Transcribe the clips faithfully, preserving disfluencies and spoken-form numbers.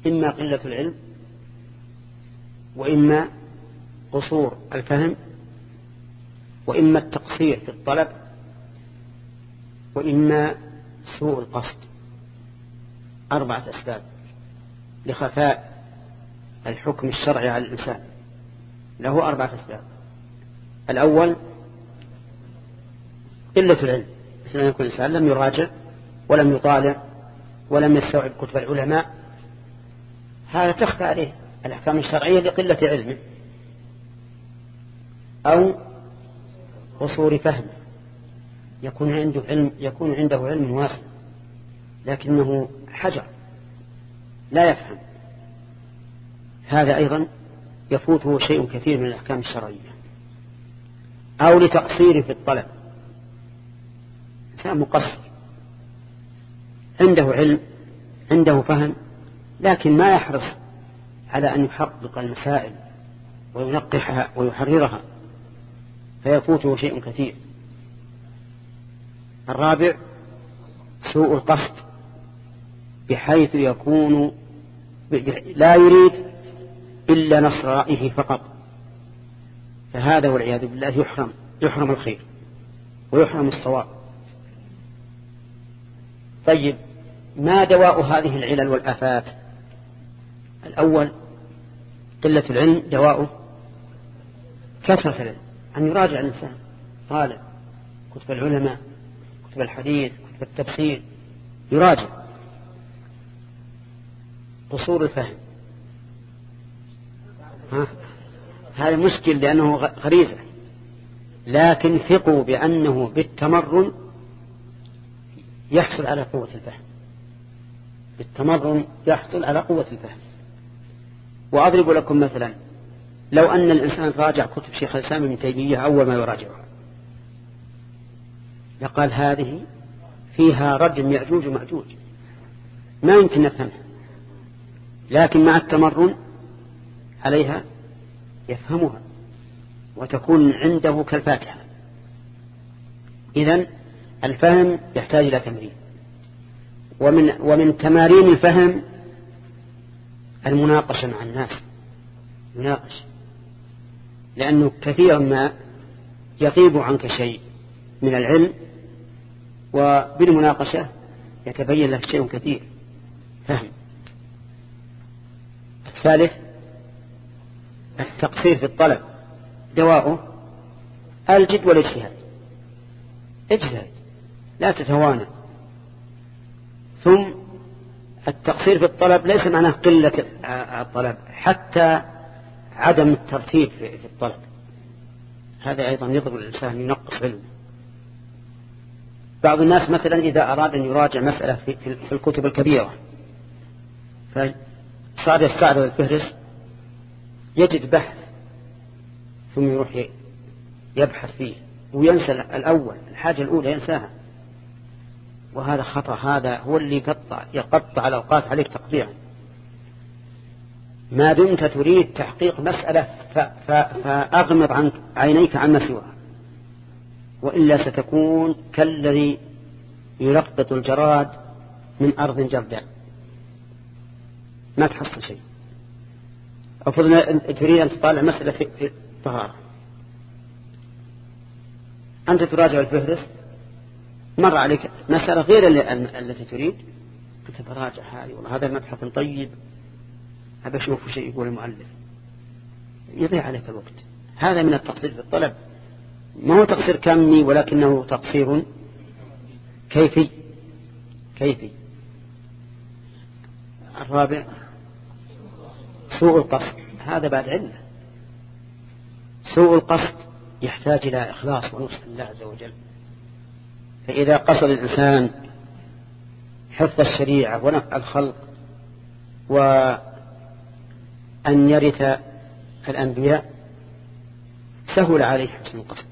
إما قلة العلم، وإما قصور الفهم، وإما التقصير في الطلب، وإما سوء القصد. أربعة أسباب لخفاء الحكم الشرعي على الإنسان، له أربعة أسباب. الأول قلة العلم، مثل أن يكون الإنسان لم يراجع ولم يطالع ولم يستوعب كتب العلماء، هذا تخفى عليه الأحكام الشرعية لقلة علمه. أو قصور فهمه، يكون عنده علم يكون عنده علم واسع لكنه حجر لا يفهم، هذا أيضا يفوته شيء كثير من الأحكام الشرعية. أو لتقصير في الطلب، إنسان مقصر عنده علم عنده فهم لكن ما يحرص على أن يحقق المسائل وينقحها ويحررها، فيفوته شيء كثير. الرابع سوء القصد، بحيث يكون لا يريد إلا نصر رأيه فقط، فهذا والعياذ بالله يحرم يحرم الخير ويحرم الصواب. طيب، ما دواء هذه العلل والآفات؟ الأول قلة العلم، دواءه كثرة العلم، أن يراجع الإنسان طالب كتب العلماء، كتب الحديث، كتب التفسير، يراجع. قصور الفهم، ها؟ هذا مشكل لأنه غريزة، لكن ثقوا بأنه بالتمرن يحصل على قوة الفهم، بالتمرن يحصل على قوة الفهم. وأضرب لكم مثلا، لو أن الإنسان راجع كتب شيخ الإسلام ابن تيمية أول ما يراجعها لقال هذه فيها رجم يأجوج ومأجوج، ما يمكن نفهمها، لكن مع التمرن عليها يفهمها وتكون عنده كالفاتحة. إذن الفهم يحتاج إلى تمرين، ومن, ومن تمارين الفهم المناقشة مع الناس، يناقش، لأنه كثيرا ما يغيب عنك شيء من العلم وبالمناقشة يتبين لك شيء كثير فهم. الثالث التقصير في الطلب، دواؤه الجد والاجتهاد، اجتهد لا تتوانى. ثم التقصير في الطلب ليس معناه قلة الطلب، حتى عدم الترتيب في الطلب، هذا أيضا يضر الإنسان ينقص علمه. بعض الناس مثلا إذا أراد أن يراجع مسألة في الكتب الكبيرة فصار يستعرض الفهرس، يجد بحث ثم يروح يبحث فيه وينسى الأول، الحاجة الأولى ينساها، وهذا خطأ، هذا هو اللي يقطع يقطع الأوقات عليك تقطيعا. ما دمت تريد تحقيق مسألة فأغمض عن عينيك عما سواها، وإلا ستكون كالذي يلقط الجراد من أرض جرداء، ما تحصل شيء. أفضل تريد أن تطالع مسألة في الطهارة، أنت تراجع الفهرس، مر عليك مسألة غير التي تريد، أنت براجع هذه، والله هذا المبحث طيب، أبى أشوف شيء يقول المؤلف، يضيع عليك الوقت. هذا من التقصير في الطلب، ما هو تقصير كمي ولكنه تقصير كيفي كيفي. الرابع سوء القصد، هذا بعد علم. سوء القصد يحتاج إلى إخلاص ونصح الله عز وجل، فإذا قصد الإنسان حفظ الشريعة ونفع الخلق وأن يرث الأنبياء سهل عليه حسن القصد،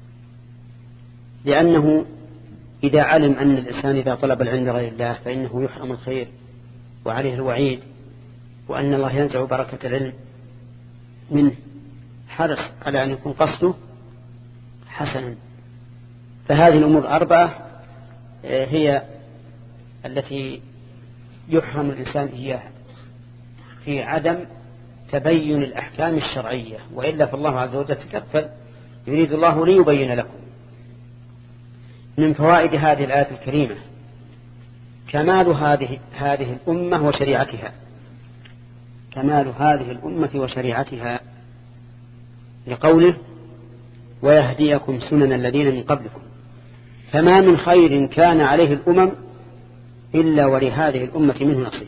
لأنه إذا علم أن الإنسان إذا طلب العلم لغير الله فإنه يحرم الخير وعليه الوعيد، وأن الله ينزع بركة العلم منه، حرص على أن يكون قصده حسنا. فهذه الأمور الأربعة هي التي يحرم الإنسان إياها. في عدم تبين الأحكام الشرعية، وإلا فالله عز وجل تكفل يريد الله ليبين لكم. من فوائد هذه الآية الكريمة كمال هذه هذه الأمة وشريعتها، كمال هذه الأمة وشريعتها، لقوله ويهديكم سنن الذين من قبلكم، فما من خير كان عليه الأمم إلا ولهذه الأمة منه نصيب.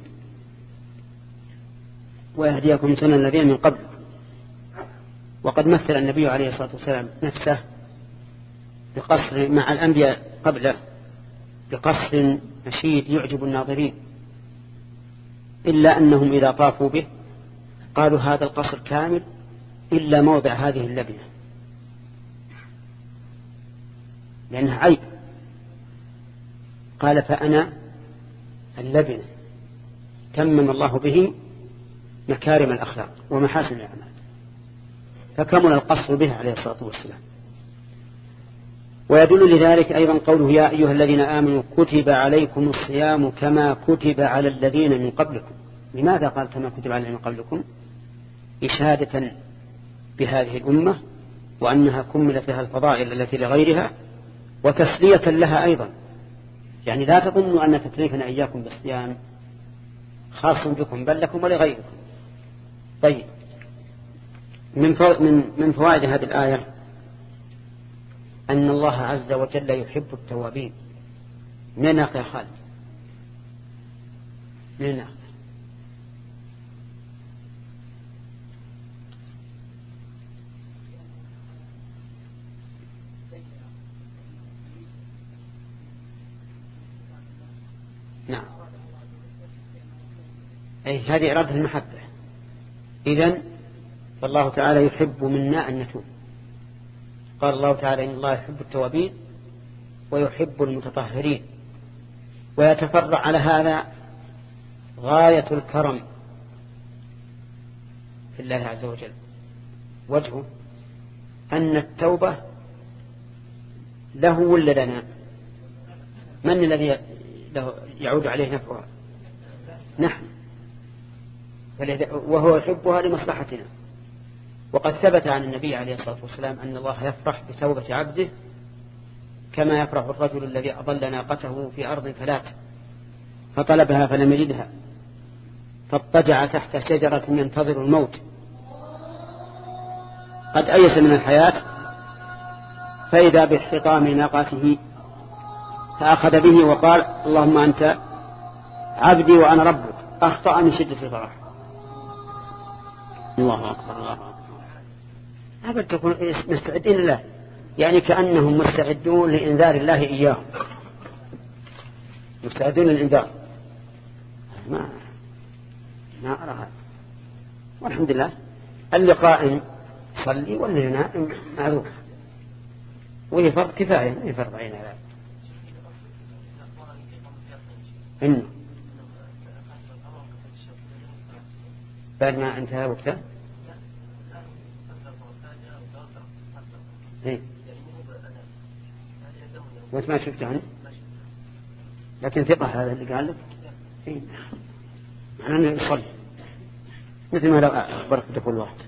ويهديكم سنن الذين من قبلكم. وقد مثل النبي عليه الصلاة والسلام نفسه بقصر مع الأنبياء قبله بقصر مشيد يعجب الناظرين، إلا أنهم إذا طافوا به قالوا هذا القصر كامل إلا موضع هذه اللبنة، لأنها عيب. قال فأنا اللبنة تمم الله به مكارم الأخلاق ومحاسن الأعمال، فكمل القصر به عليه الصلاة والسلام. ويدل لذلك أيضا قوله يا أيها الذين آمنوا كتب عليكم الصيام كما كتب على الذين من قبلكم. لماذا قال كما كتب على الذين من قبلكم؟ إشادة بهذه الأمة وأنها كملت لها الفضائل التي لغيرها، وتسلية لها أيضا. يعني لا تظنوا أن تكليفنا إياكم بالصيام خاص بكم بل لكم ولغيركم. طيب، من من فوائد هذه الآية أن الله عز وجل يحب التوابين. من ناقة يا خالد؟ من ناقة؟ نعم، أي هذه إرادة المحبة. إذن فالله تعالى يحب منا أن نتوب. قال الله تعالى إن الله يحب التوابين ويحب المتطهرين. ويتفرع على هذا غاية الكرم في الله عز وجل. وجهه أن التوبة له ولا لنا؟ من الذي يعود عليه نفعها؟ نحن، وهو يحبها لمصلحتنا. وقد ثبت عن النبي عليه الصلاة والسلام أن الله يفرح بتوبة عبده كما يفرح الرجل الذي أضل ناقته في أرض فلات فطلبها فلم يجدها فاضطجع تحت شجرة ينتظر الموت قد أيس من الحياة فإذا بحطام ناقته فأخذ به وقال اللهم أنت عبدي وأنا ربك، أخطأ من شدة الفرح. الله أكبر الله أكبر. هذا تكون مستعدين له، يعني كأنهم مستعدون لإنذار الله إياهم، مستعدون للإنذار. ما ما أرى هذا. والحمد لله اللي قائم صلي واللي نائم معروف، وهي فرض كفاية وهي فرض عين على إنه بعد ما انتهى وقته. إيه؟ وانت ما شفته عنه لكن ثقة هذا اللي قال لك. إيه؟ معناه أنه يصلي مثل ما لو أخبرك دخول الوقت.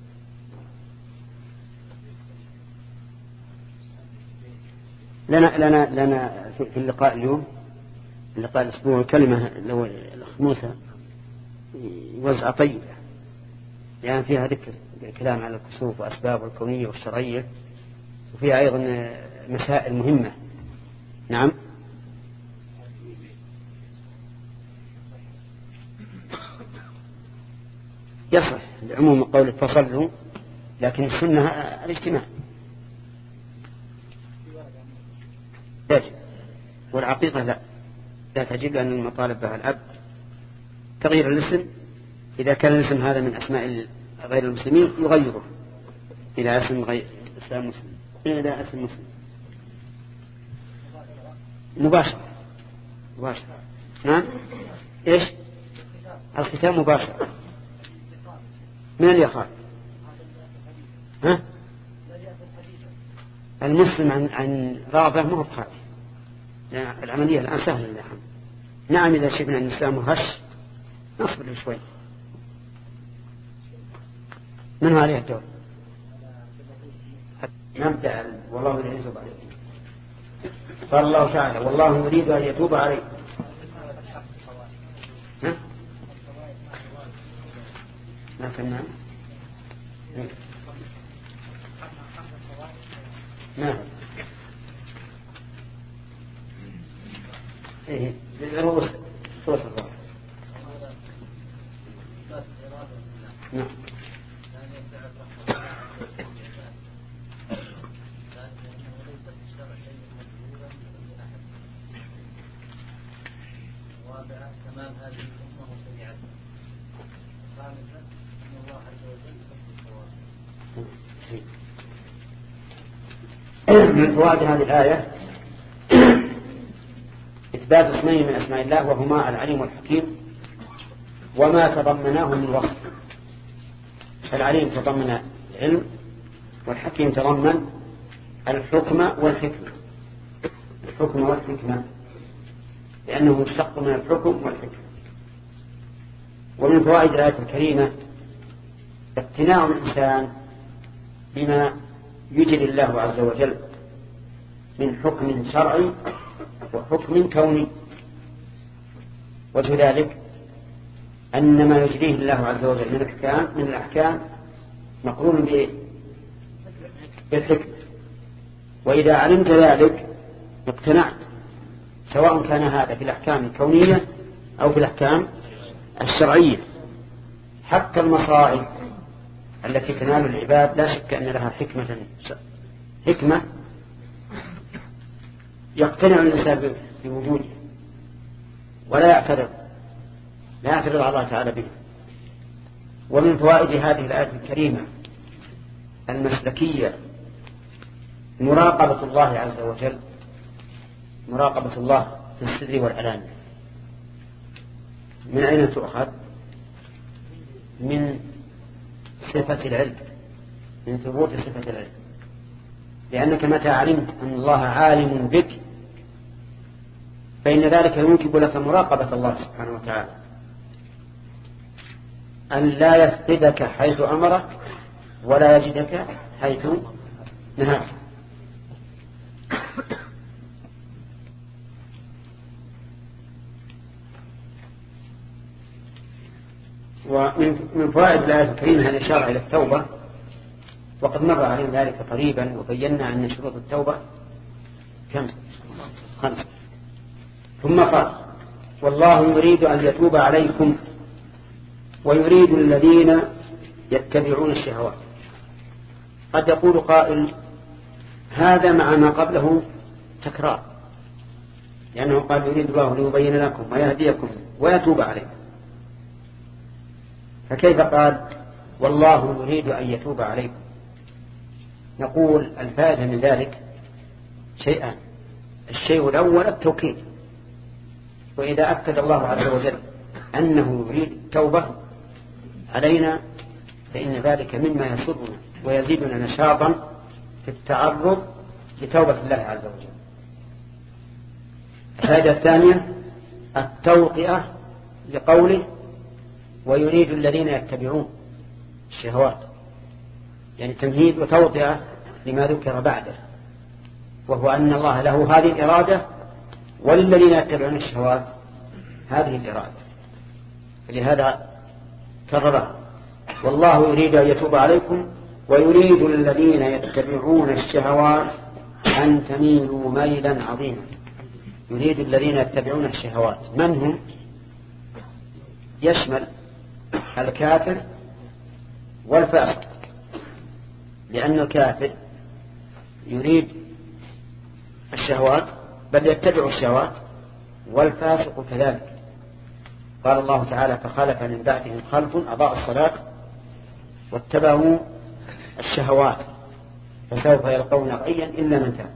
لنا لنا لنا في اللقاء اليوم، اللقاء الأسبوع، كلمة لو الأخ موسى يوزع طيبة يعني فيها ذكر كلام على الكسوف وأسباب الكونية والشرعية، وفيها أيضا مسائل مهمة. نعم. يصح لعموم قولك فصلوا، لكن السنة الاجتماع يجب، والعقيقة لا لا تجب، لأن المطالب بها الأب. تغيير الاسم إذا كان الاسم هذا من أسماء غير المسلمين يغيره إلى اسم غير اسم مسلم، إلى اسم مسلم مباشرة. مباشرة. نعم. إيش الختام مباشرة؟ من اللي يخاف؟ ها؟ المسلم عن عن راضه ما هو بخاف، يعني العملية الآن سهلة الآن. نعم إذا شفنا أن الإسلام هش نصبر شوي. من عليه الدور؟ نبدأ والله يريد أن يتوب عليكم. قال الله تعالى والله يريد أن يتوب عليكم. ها؟ ما كنا نعم ايه رؤوس رؤوس الظهر. نعم كمال هذه الأمة وسريعتها. خامسا أن الله عز وجل يحب الصواب. من فوائد هذه الآية إثبات اسمين من أسماء الله وهما العليم والحكيم وما تضمناه من وصف. فالعليم تضمن العلم والحكيم تضمن الحكم والحكمة. الحكم والحكمة لأنه مشتق من الحكم والحكمة. ومن فوائد الآية الكريمة اقتناع الإنسان بما يجري الله عز وجل من حكم شرعي وحكم كوني. وجه ذلك أن ما يجريه الله عز وجل من الأحكام من الأحكام مقرون بالحكمة. وإذا علمت ذلك اقتنعت سواء كان هذا في الأحكام الكونية أو في الأحكام الشرعية. حتى المصائب التي تنال العباد لا شك أن لها حكمة حكمة يقتنع الإنسان بوجوده ولا يعترض لا يعترض على الله تعالى به. ومن فوائد هذه الآية الكريمة المسلكية مراقبة الله عز وجل مراقبة الله في السر والعلانية. من أين تؤخذ؟ من صفة العلم من ثبوت صفة العلم. لأنك متى علمت أن الله عالم بك فإن ذلك يوجب لك مراقبة الله سبحانه وتعالى أن لا يفقدك حيث أمرك ولا يجدك حيث نهاك. ومن فوائد الآية الكريمة الإشارة إلى التوبة وقد مر علينا ذلك قريبا وبينا أن شروط التوبة كم؟ خمسة. ثم قال والله يريد أن يتوب عليكم ويريد الذين يتبعون الشهوات. قد يقول قائل هذا مع ما قبله تكرار لأنه قال يريد الله ليبين لكم ويهديكم ويتوب عليكم. فكيف قال والله يريد أن يتوب عليكم؟ نقول الفائدة من ذلك شيئان. الشيء الأول التوكيد. وإذا أكد الله عز وجل أنه يريد التوبة علينا فإن ذلك مما يسرنا ويزيدنا نشاطا في التعرض لتوبة الله عز وجل. الفائدة الثانية التوطئة لقوله ويريد الذين يتبعون الشهوات يعني تمهيد وتوطئة لما ذكر بعده وهو أن الله له هذه الإرادة وللذين يتبعون الشهوات هذه الإرادة. لهذا كررها والله يريد أن يتوب عليكم ويريد الذين يتبعون الشهوات أن تميلوا ميلا عظيما. يريد الذين يتبعون الشهوات من هم؟ يشمل الكافر والفاسق لأن الكافر يريد الشهوات بل يتبع الشهوات والفاسق كذلك. قال الله تعالى فخلف من بعدهم خلف أضاعوا الصلاة واتبعوا الشهوات فسوف يلقون غيا إلا من تاب.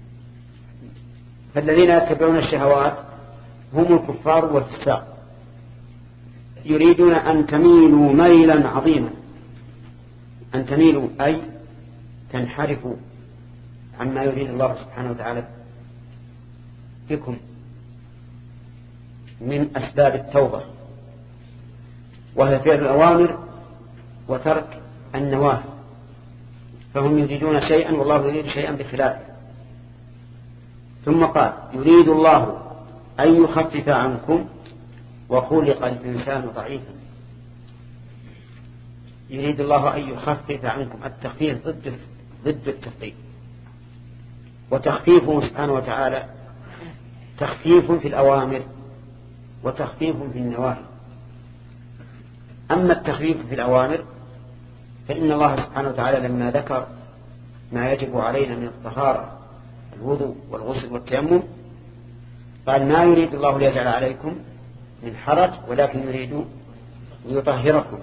فالذين يتبعون الشهوات هم الكفار والفساق يريدون أن تميلوا ميلا عظيما. أن تميلوا أي تنحرفوا عما يريد الله سبحانه وتعالى بكم من أسباب التوبة وهي فعل الأوامر وترك النواهي، فهم يريدون شيئا والله يريد شيئا بخلافه. ثم قال يريد الله أن يخفف عنكم وخلق الإنسان ضعيفا. يريد الله أن يخفف عنكم، التخفيف ضد ضد التثقيل، وتخفيفه سبحانه وتعالى تخفيف في الأوامر وتخفيف في النواهي. أما التخفيف في الأوامر فإن الله سبحانه وتعالى لما ذكر ما يجب علينا من الطهارة الوضوء والغسل والتيمم قال ما يريد الله ليجعل عليكم من حرج ولكن يريد ليطهركم.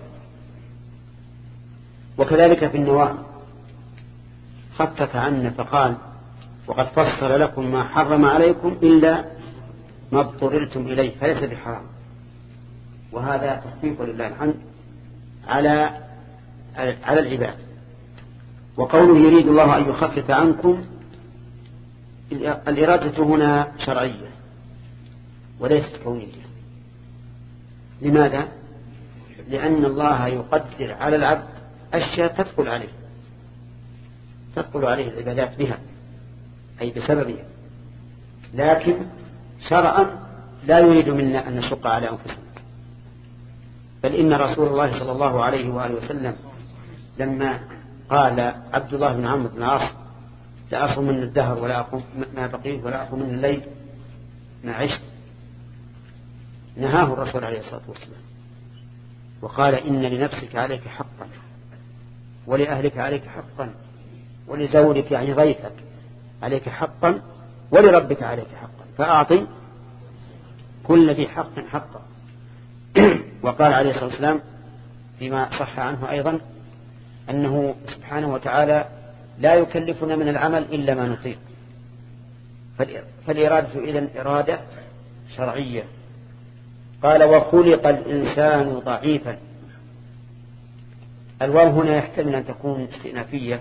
وكذلك في النواهي خفف عنا فقال وقد فصل لكم ما حرم عليكم إلا ما اضطررتم إليه فليس بحرام، وهذا تخفيف لله الحمد على على العباد. وقوله يريد الله أن يخفف عنكم، الإرادة هنا شرعية وليست كونية. لماذا؟ لأن الله يقدر على العبد أشياء تثقل عليه تثقل عليه العبادات بها أي بسببها، لكن شرعا لا يريد منا أن نشق على أنفسنا. بل إن رسول الله صلى الله عليه وآله وسلم لما قال عبد الله بن عمرو بن العاص لا أصوم من الدهر ولا أقوم ما بقيت ولا أقوم من الليل ما عشت، نهاه الرسول عليه الصلاة والسلام وقال إن لنفسك عليك حقا ولأهلك عليك حقا ولزوجك يعني ضيفك عليك حقا ولربك عليك حقا فأعطي كل ذي حق حقا. وقال عليه الصلاة والسلام فيما صح عنه أيضا أنه سبحانه وتعالى لا يكلفنا من العمل إلا ما نطيق. فالإرادة إذن إرادة شرعية. قال وخلق الإنسان ضعيفا. الواو هنا يحتمل أن تكون استئنافية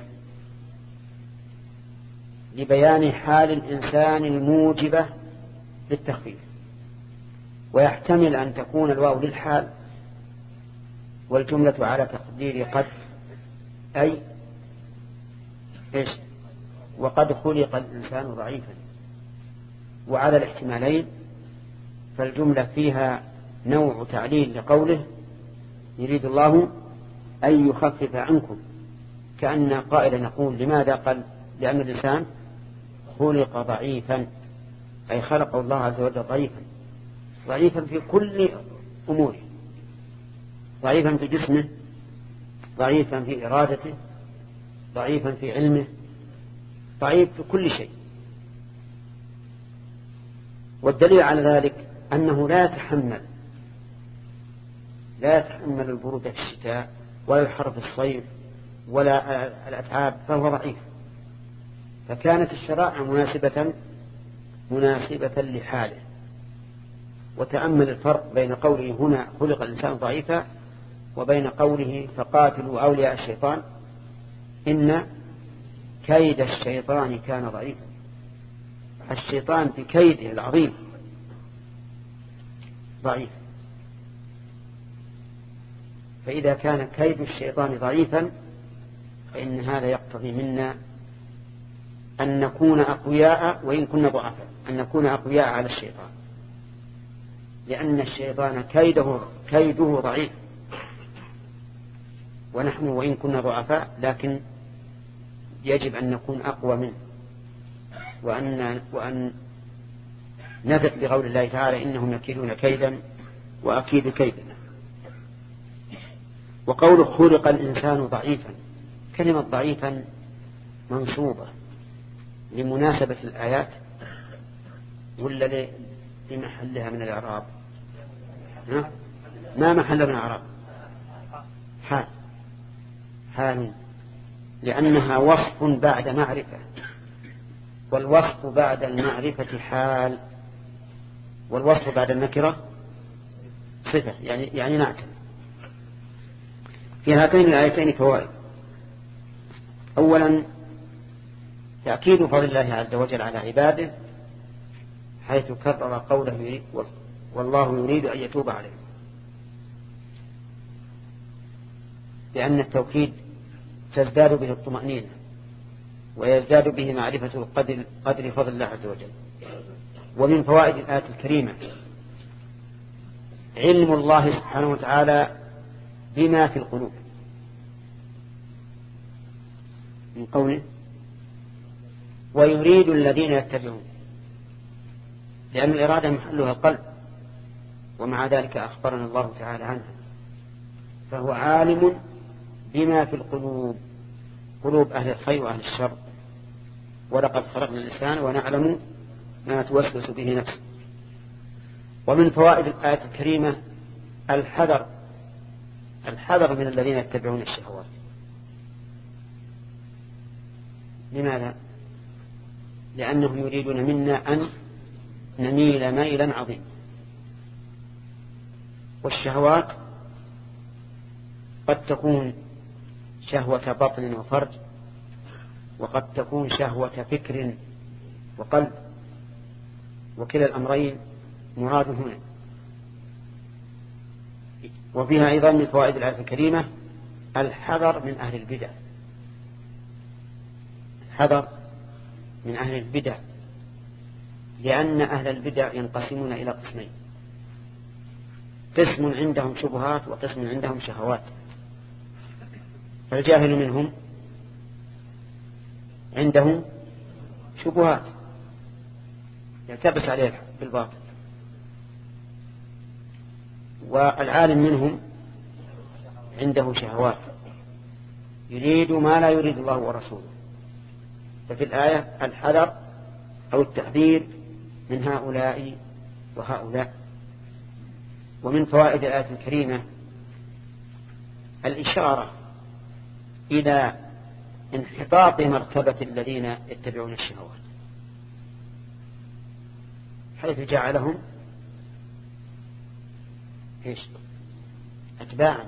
لبيان حال الإنسان الموجبة للتخفيف، ويحتمل أن تكون الواو للحال والجملة على تقدير قد أي إيش وقد خلق الإنسان ضعيفا. وعلى الاحتمالين فالجملة فيها نوع تعليل لقوله يريد الله أن يخفف عنكم، كأن قائلا يقول لماذا؟ قال لأن الإنسان خلق ضعيفا أي خلق الله عز وجل ضعيفا، ضعيفا في كل أموره، ضعيفا في جسمه، ضعيفا في إرادته، ضعيفا في علمه، ضعيف في كل شيء. والدليل على ذلك أنه لا يتحمل لا يتحمل البرودة في الشتاء ولا الحر في الصيف ولا الأتعاب، فهو ضعيف. فكانت الشرائع مناسبة مناسبة لحاله. وتأمل الفرق بين قوله هنا خلق الإنسان ضعيفا وبين قوله فقاتلوا أولياء الشيطان إن كيد الشيطان كان ضعيفا. الشيطان في كيده العظيم ضعيف، فإذا كان كيد الشيطان ضعيفا فإن هذا يقتضي منا أن نكون أقوياء وإن كنا ضعفاء، أن نكون أقوياء على الشيطان، لأن الشيطان كيده كيده ضعيف، ونحن وإن كنا ضعفاء لكن يجب أن نكون أقوى منه، وأن وأن نثق بقول الله تعالى إنهم يكيدون كيدا وأكيد كيدا. وقول خلق الإنسان ضعيفا، كلمة ضعيفا منصوبة لمناسبة الآيات ولا لمحلها من الإعراب؟ ما محل من الإعراب؟ حال حال لأنها وصف بعد معرفة، والوصف بعد المعرفة حال، والوصف بعد النكرة صفة يعني يعني نعت. في هاتين الآيتين فوائد. أولا تأكيد فضل الله عز وجل على عباده حيث كرر قوله والله يريد أن يتوب عليه، لأن التوكيد تزداد به الطمأنينة ويزداد به معرفة قدر, قدر فضل الله عز وجل. ومن فوائد الآية الكريمة علم الله سبحانه وتعالى بما في القلوب، من قوله ويريد الذين يتبعون، لأن الإرادة محلها القلب، ومع ذلك أخبرنا الله تعالى عنها، فهو عالم بما في القلوب، قلوب أهل الخير وأهل الشر. ولقد خلقنا الإنسان ونعلم ما توسوس به نفسه. ومن فوائد الآية الكريمة الحذر الحذر من الذين يتبعون الشهوات. لماذا؟ لأنهم يريدون منا أن نميل ميلا عظيما. والشهوات قد تكون شهوة بطن وفرج، وقد تكون شهوة فكر وقلب، وكلا الأمرين مراد هنا. وفيها أيضا من فوائد الآية الكريمة الحذر من أهل البدع، الحذر من أهل البدع، لأن أهل البدع ينقسمون إلى قسمين: قسم عندهم شبهات وقسم عندهم شهوات. فالجاهل منهم عندهم شبهات يلتبس عليه بالباطل، والعالم منهم عنده شهوات يريد ما لا يريد الله ورسوله. ففي الآية الحذر أو التحذير من هؤلاء وهؤلاء. ومن فوائد الآية الكريمة الإشارة إلى انحطاط مرتبة الذين يتبعون الشهوات، حيث جعلهم إيش؟ أتباعا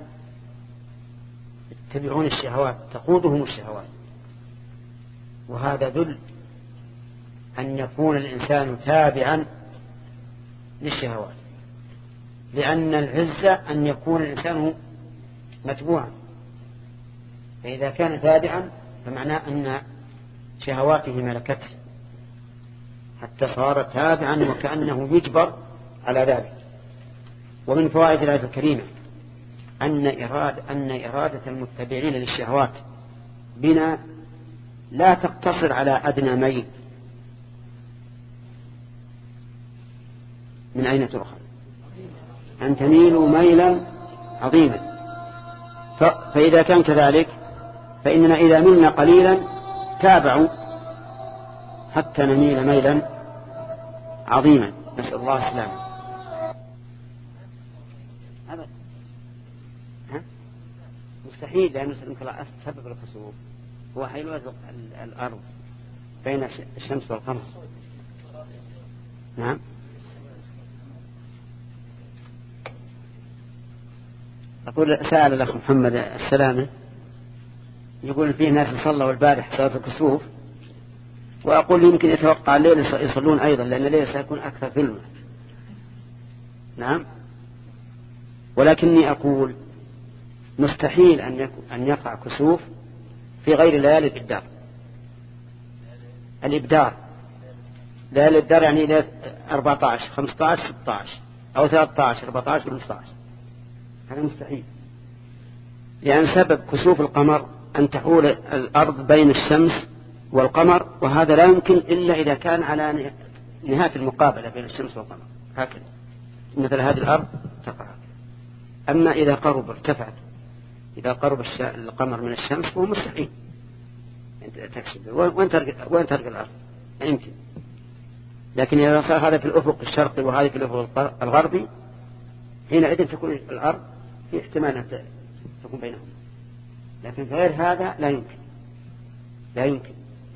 يتبعون الشهوات، تقودهم الشهوات. وهذا دل أن يكون الإنسان تابعا للشهوات، لأن العزة أن يكون الإنسان متبوعا. فإذا كان تابعا فمعناه أن شهواته ملكته حتى صار تابعا وكأنه يجبر على ذلك. ومن فوائد الآية الكريمة أن إرادة, أن إرادة المتبعين للشهوات بنا لا تقتصر على أدنى ميل. من أين تؤخذ؟ أن تميلوا ميلا عظيما. فإذا كان كذلك فإننا إذا ملنا قليلا تابعوا حتى نميل ميلا عظيما. نسأل الله السلامة. أبدا مستحيل، لأن سبب الخسوف هو حيلوة الأرض بين الشمس والقمر. نعم. أقول سأل الأخ محمد السلامة يقول فيه ناس صلوا البارح صلاة الكسوف، وأقول يمكن يتوقع الليل يصلون أيضا، لأن الليل سيكون أكثر ظلمة. نعم. ولكني أقول مستحيل أن أن يقع كسوف في غير ليالي الإبدار. الإبدار ليالي الإبدار يعني ليلة أربعة عشر خمسة عشر ستة عشر أو ثلاثة عشر أربعة عشر خمسة عشر. هذا مستحيل، لأن سبب كسوف القمر أن تحول الأرض بين الشمس والقمر، وهذا لا يمكن إلا إذا كان على نهاية المقابلة بين الشمس والقمر هكذا، مثل هذه الأرض تقع. أما إذا قرب ارتفعت، إذا قرب القمر من الشمس فهو مستحيل تكسب. وين ترقى وين ترقى الأرض؟ لا يمكن. لكن إذا صار هذا في الأفق الشرقي وهذا في الأفق الغربي، حينئذ تكون الأرض في احتمال أن تكون بينهم. لكن في غير هذا لا يمكن، لا يمكن.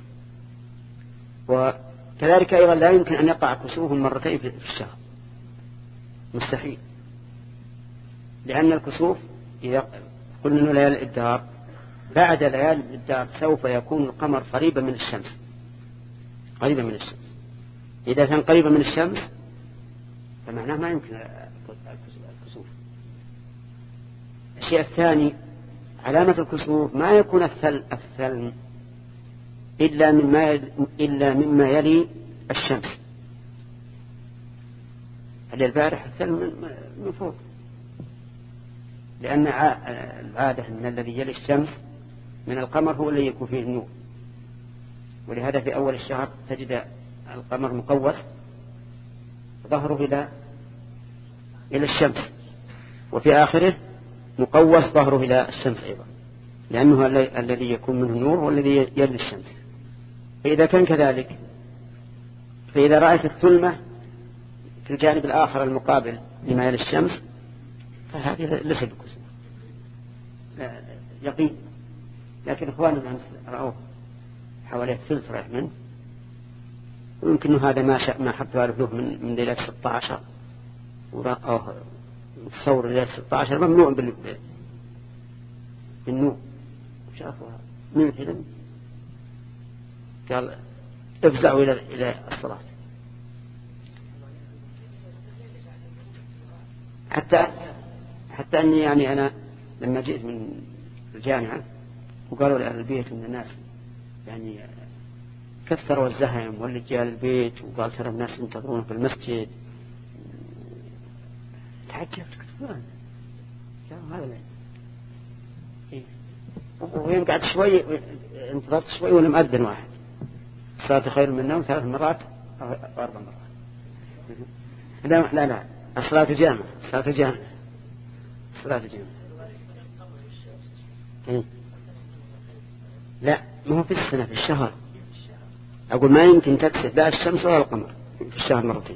وكذلك أيضا لا يمكن أن يقع كسوف مرتين في الشهر، مستحيل. لأن الكسوف إذا قلنا أنه ليالي الإبدار، بعد ليالي الإبدار سوف يكون القمر قريبا من الشمس، قريبا من الشمس. إذا كان قريبا من الشمس فمعناه ما يمكن الكسوف. الشيء الثاني علامة الكسوف ما يكون الثل الثلم إلا مما إلا مما يلي الشمس. اللي البارح الثلم من فوق، لأن العادة من الذي يلي الشمس من القمر هو الذي يكون فيه النور، ولهذا في أول الشهر تجد القمر مقوس ظهره إلى إلى الشمس، وفي آخره مقوس ظهره إلى الشمس أيضا، لأنه الذي يكون منه النور هو الذي يلي الشمس. فإذا كان كذلك، فإذا رأيت الثلمة في الجانب الآخر المقابل لما يلي الشمس فهذه ليس بكسوف يقين. لكن إخواننا رأوه حوالي ثلث رايح منه، ويمكن هذا ما شاء ما حط له من من ليلة ستة عشر، ورأوه تصور ليلة ستة عشر ممنوع بالنور. شافوها من الفيلم قال افزعوا إلى إلى الصلاة. حتى حتى أني يعني أنا لما جئت من الجامعة وقالوا لأهل البيت من الناس يعني كثروا الزهم واللي جاء البيت وقال ترى الناس ينتظرون في المسجد، تعجبت كثيرا. هذا إيه؟ ويوم قعدت شوي انتظرت شوي ولم أذن واحد، صلاة خير من النوم ثلاث مرات أو أربع مرات. لا لا لا الصلاة جامعة، صلاة جامعة، صلاة جامعة. إيه؟ لا ما هو في السنة، في الشهر. أقول ما يمكن تكسب لا الشمس ولا القمر في الشهر مرتين.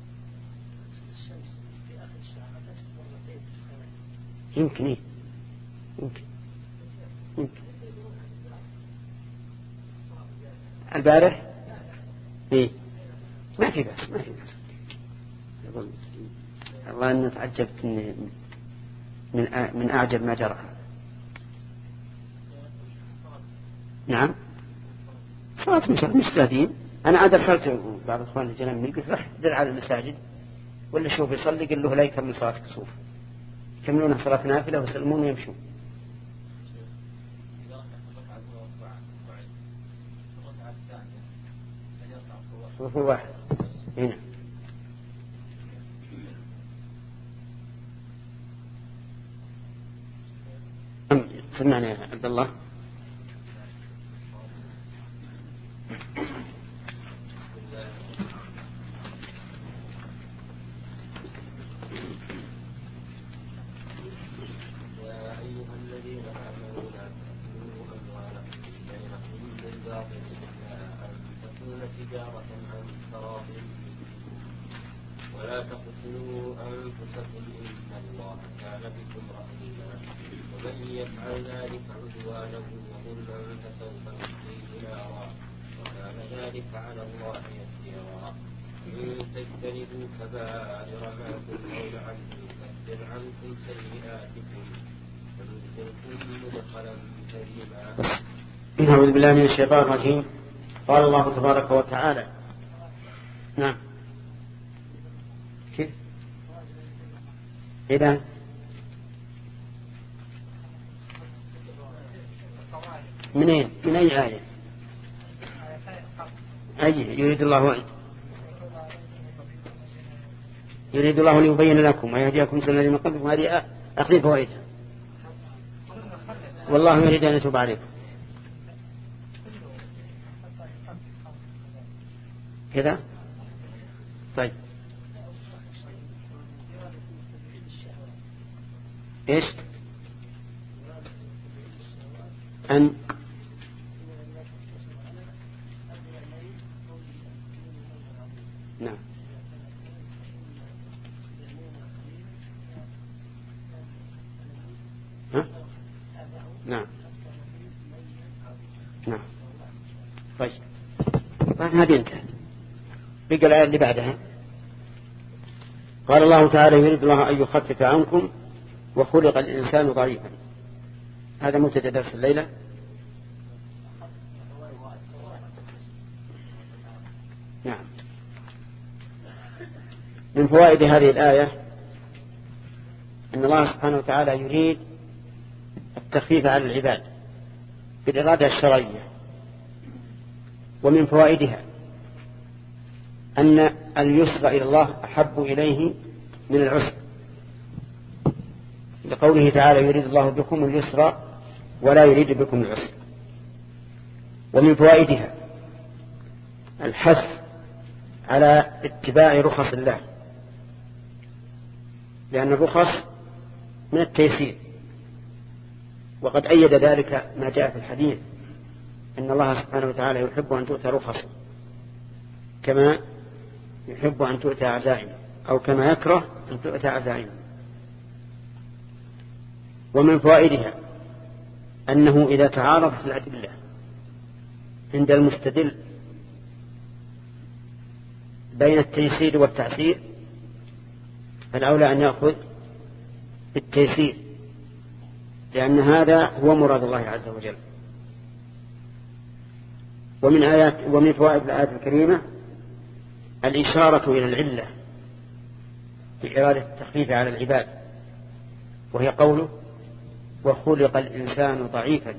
يمكن إيه؟ يمكن يمكن البارح إيه؟ ما في بس ما في بس. الله أن تعجبت من من أعجب ما جرى. نعم صلاة مش مش ثلاثين. أنا عاد أرسلت بعض إخواني الجنان من قلت راح دل على المساجد ولا شوف يصلي قل له لا يكمل صلاة كسوف، يكملونها صلاة نافلة ويسلمون ويمشون. وهو واحد هنا. سمعنا يا عبد الله. ولا تقتلوا أنفسكم إن الله كان بكم رحيما ومن يفعل ذلك عدوانا وظلما فسوف نصليه نارا وكان ذلك على الله يسيرا إن تجتنبوا كبائر ما تنهون عنه يكفر عنكم سيئاتكم وندخلكم مدخلا كريما. أعوذ بالله من الشيطان الرجيم. قال الله تبارك وتعالى نعم كيف إذا منين من أي آية أي يريد الله يريد الله ليبين لكم ويهديكم سنة الذين قبلكم هذه أخذ فوائدها والله يريد أن يتوب عليكم كذا. طيب إيش أن نعم ها؟ نعم نعم. طيب هذه انتهت. بقى الآية اللي بعدها قال الله تعالى يريد الله أن يخفف عنكم وخلق الإنسان ضعيفا. هذا مبتدأ درس الليلة. نعم. من فوائد هذه الآية أن الله سبحانه وتعالى يريد التخفيف على العباد بالإرادة الشرعية. ومن فوائدها أن اليسر إلى الله أحب إليه من العسر، لقوله تعالى يريد الله بكم اليسر ولا يريد بكم العسر. ومن فوائدها الحث على اتباع رخص الله، لأن الرخص من التيسير، وقد أيد ذلك ما جاء في الحديث إن الله سبحانه وتعالى يحب أن تؤتى رخصه كما يحب أن تؤتى عزائمه، أو كما يكره أن تؤتى عزائمه. ومن فوائدها أنه إذا تعارضت الأدلة عند المستدل بين التيسير والتعسير فالأولى أن يأخذ بالتيسير، لأن هذا هو مراد الله عز وجل. ومن آيات ومن فوائد الآية الكريمة الإشارة إلى العلة في إرادة التخفيف على العباد، وهي قوله وخلق الإنسان ضعيفا.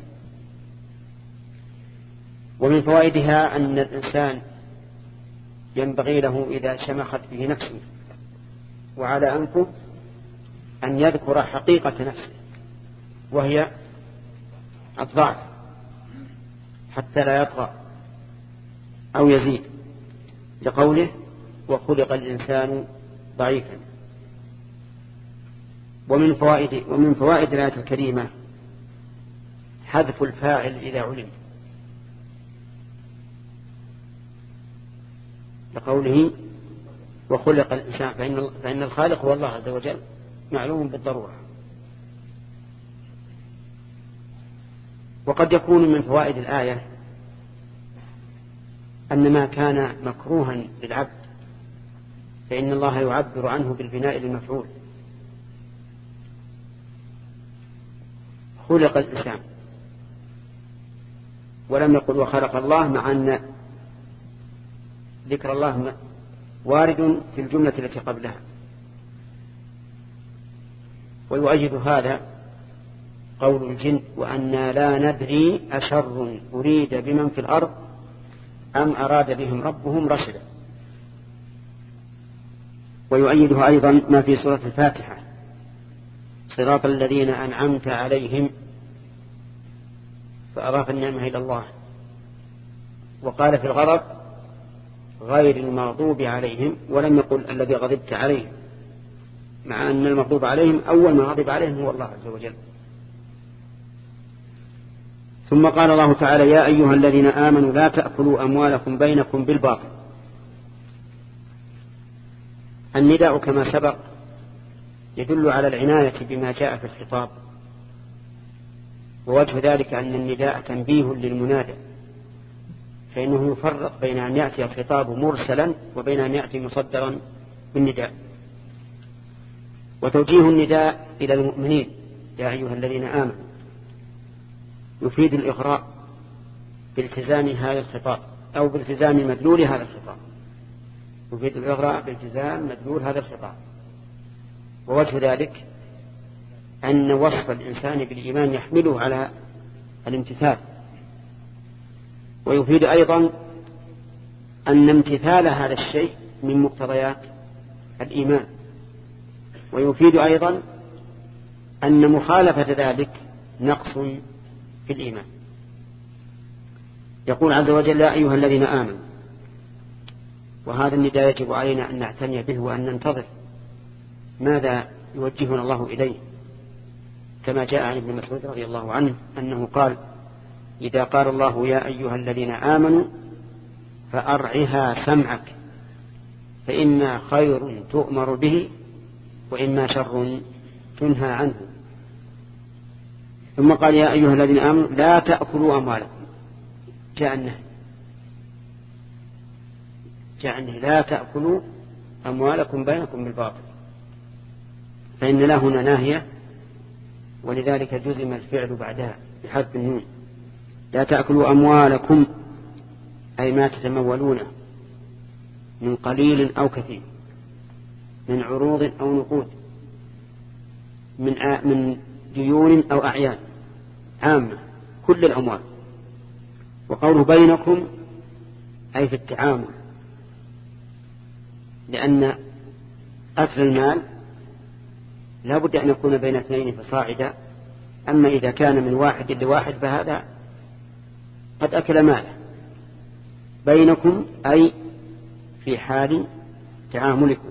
ومن فوائدها أن الإنسان ينبغي له إذا شمخت به نفسه وعلى أنفه أن يذكر حقيقة نفسه وهي الضعف حتى لا يطغى أو يزيد، لقوله وخلق الإنسان ضعيفا. ومن فوائد ومن فوائد الآية الكريمة حذف الفاعل إذا علم، لقوله وخلق الإنسان، فإن, فإن الخالق هو الله عز وجل معلوم بالضرورة. وقد يكون من فوائد الآية أن ما كان مكروها للعبد فإن الله يعبر عنه بالبناء للمفعول. خلق الإنسان ولم يقل وخلق الله، مع أن ذكر الله وارد في الجملة التي قبلها. ويؤيد هذا قول الجن وأنا لا ندري أشر أريد بمن في الأرض أم أراد بهم ربهم رشدا. ويؤيده أيضا ما في سورة الفاتحة صراط الذين أنعمت عليهم، فأضاف النعمة إلى الله، وقال في الغضب غير المغضوب عليهم ولم يقل الذي غضبت عليهم، مع أن المغضوب عليهم أول ما غضب عليهم هو الله عز وجل. ثم قال الله تعالى يا أيها الذين آمنوا لا تأكلوا أموالكم بينكم بالباطل. النداء كما سبق يدل على العناية بما جاء في الخطاب، ووجه ذلك أن النداء تنبيه للمنادى، فإنه يفرق بين أن يأتي الخطاب مرسلا وبين أن يأتي مصدرا بالنداء. وتوجيه النداء إلى المؤمنين يا أيها الذين آمنوا يفيد الإغراء بالتزام هذا الخطاب أو بالتزام مدلول هذا الخطاب، يفيد الإغراء بالتزام مدلول هذا الخطاب. ووجه ذلك أن وصف الإنسان بالإيمان يحمله على الامتثال. ويفيد أيضا أن امتثال هذا الشيء من مقتضيات الإيمان. ويفيد أيضا أن مخالفة ذلك نقص في الإيمان. يقول عز وجل يا أيها الذين آمنوا، وهذا النداء يجب علينا أن نعتني به وأن ننتظر ماذا يوجهنا الله إليه، كما جاء عن ابن مسعود رضي الله عنه أنه قال إذا قال الله يا أيها الذين آمنوا فأرعها سمعك فإما خير تؤمر به وإما شر تنهى عنه. ثم قال يا أيها الذين آمنوا لا تأكلوا أموالكم، جاء النهي جاء النهي لا تأكلوا أموالكم بينكم بالباطل، فإن لا هنا ناهية ولذلك جزم الفعل بعدها بحذف النون. لا تأكلوا أموالكم أي ما تتمولونه من قليل أو كثير، من عروض أو نقود، من من ديون أو أعيان، عامة كل الأموال. وقوله بينكم أي في التعامل، لأن أكل المال لا بد أن يكون بين اثنين فصاعدا، أما إذا كان من واحد لواحد فهذا قد أكل ماله. بينكم أي في حال تعاملكم.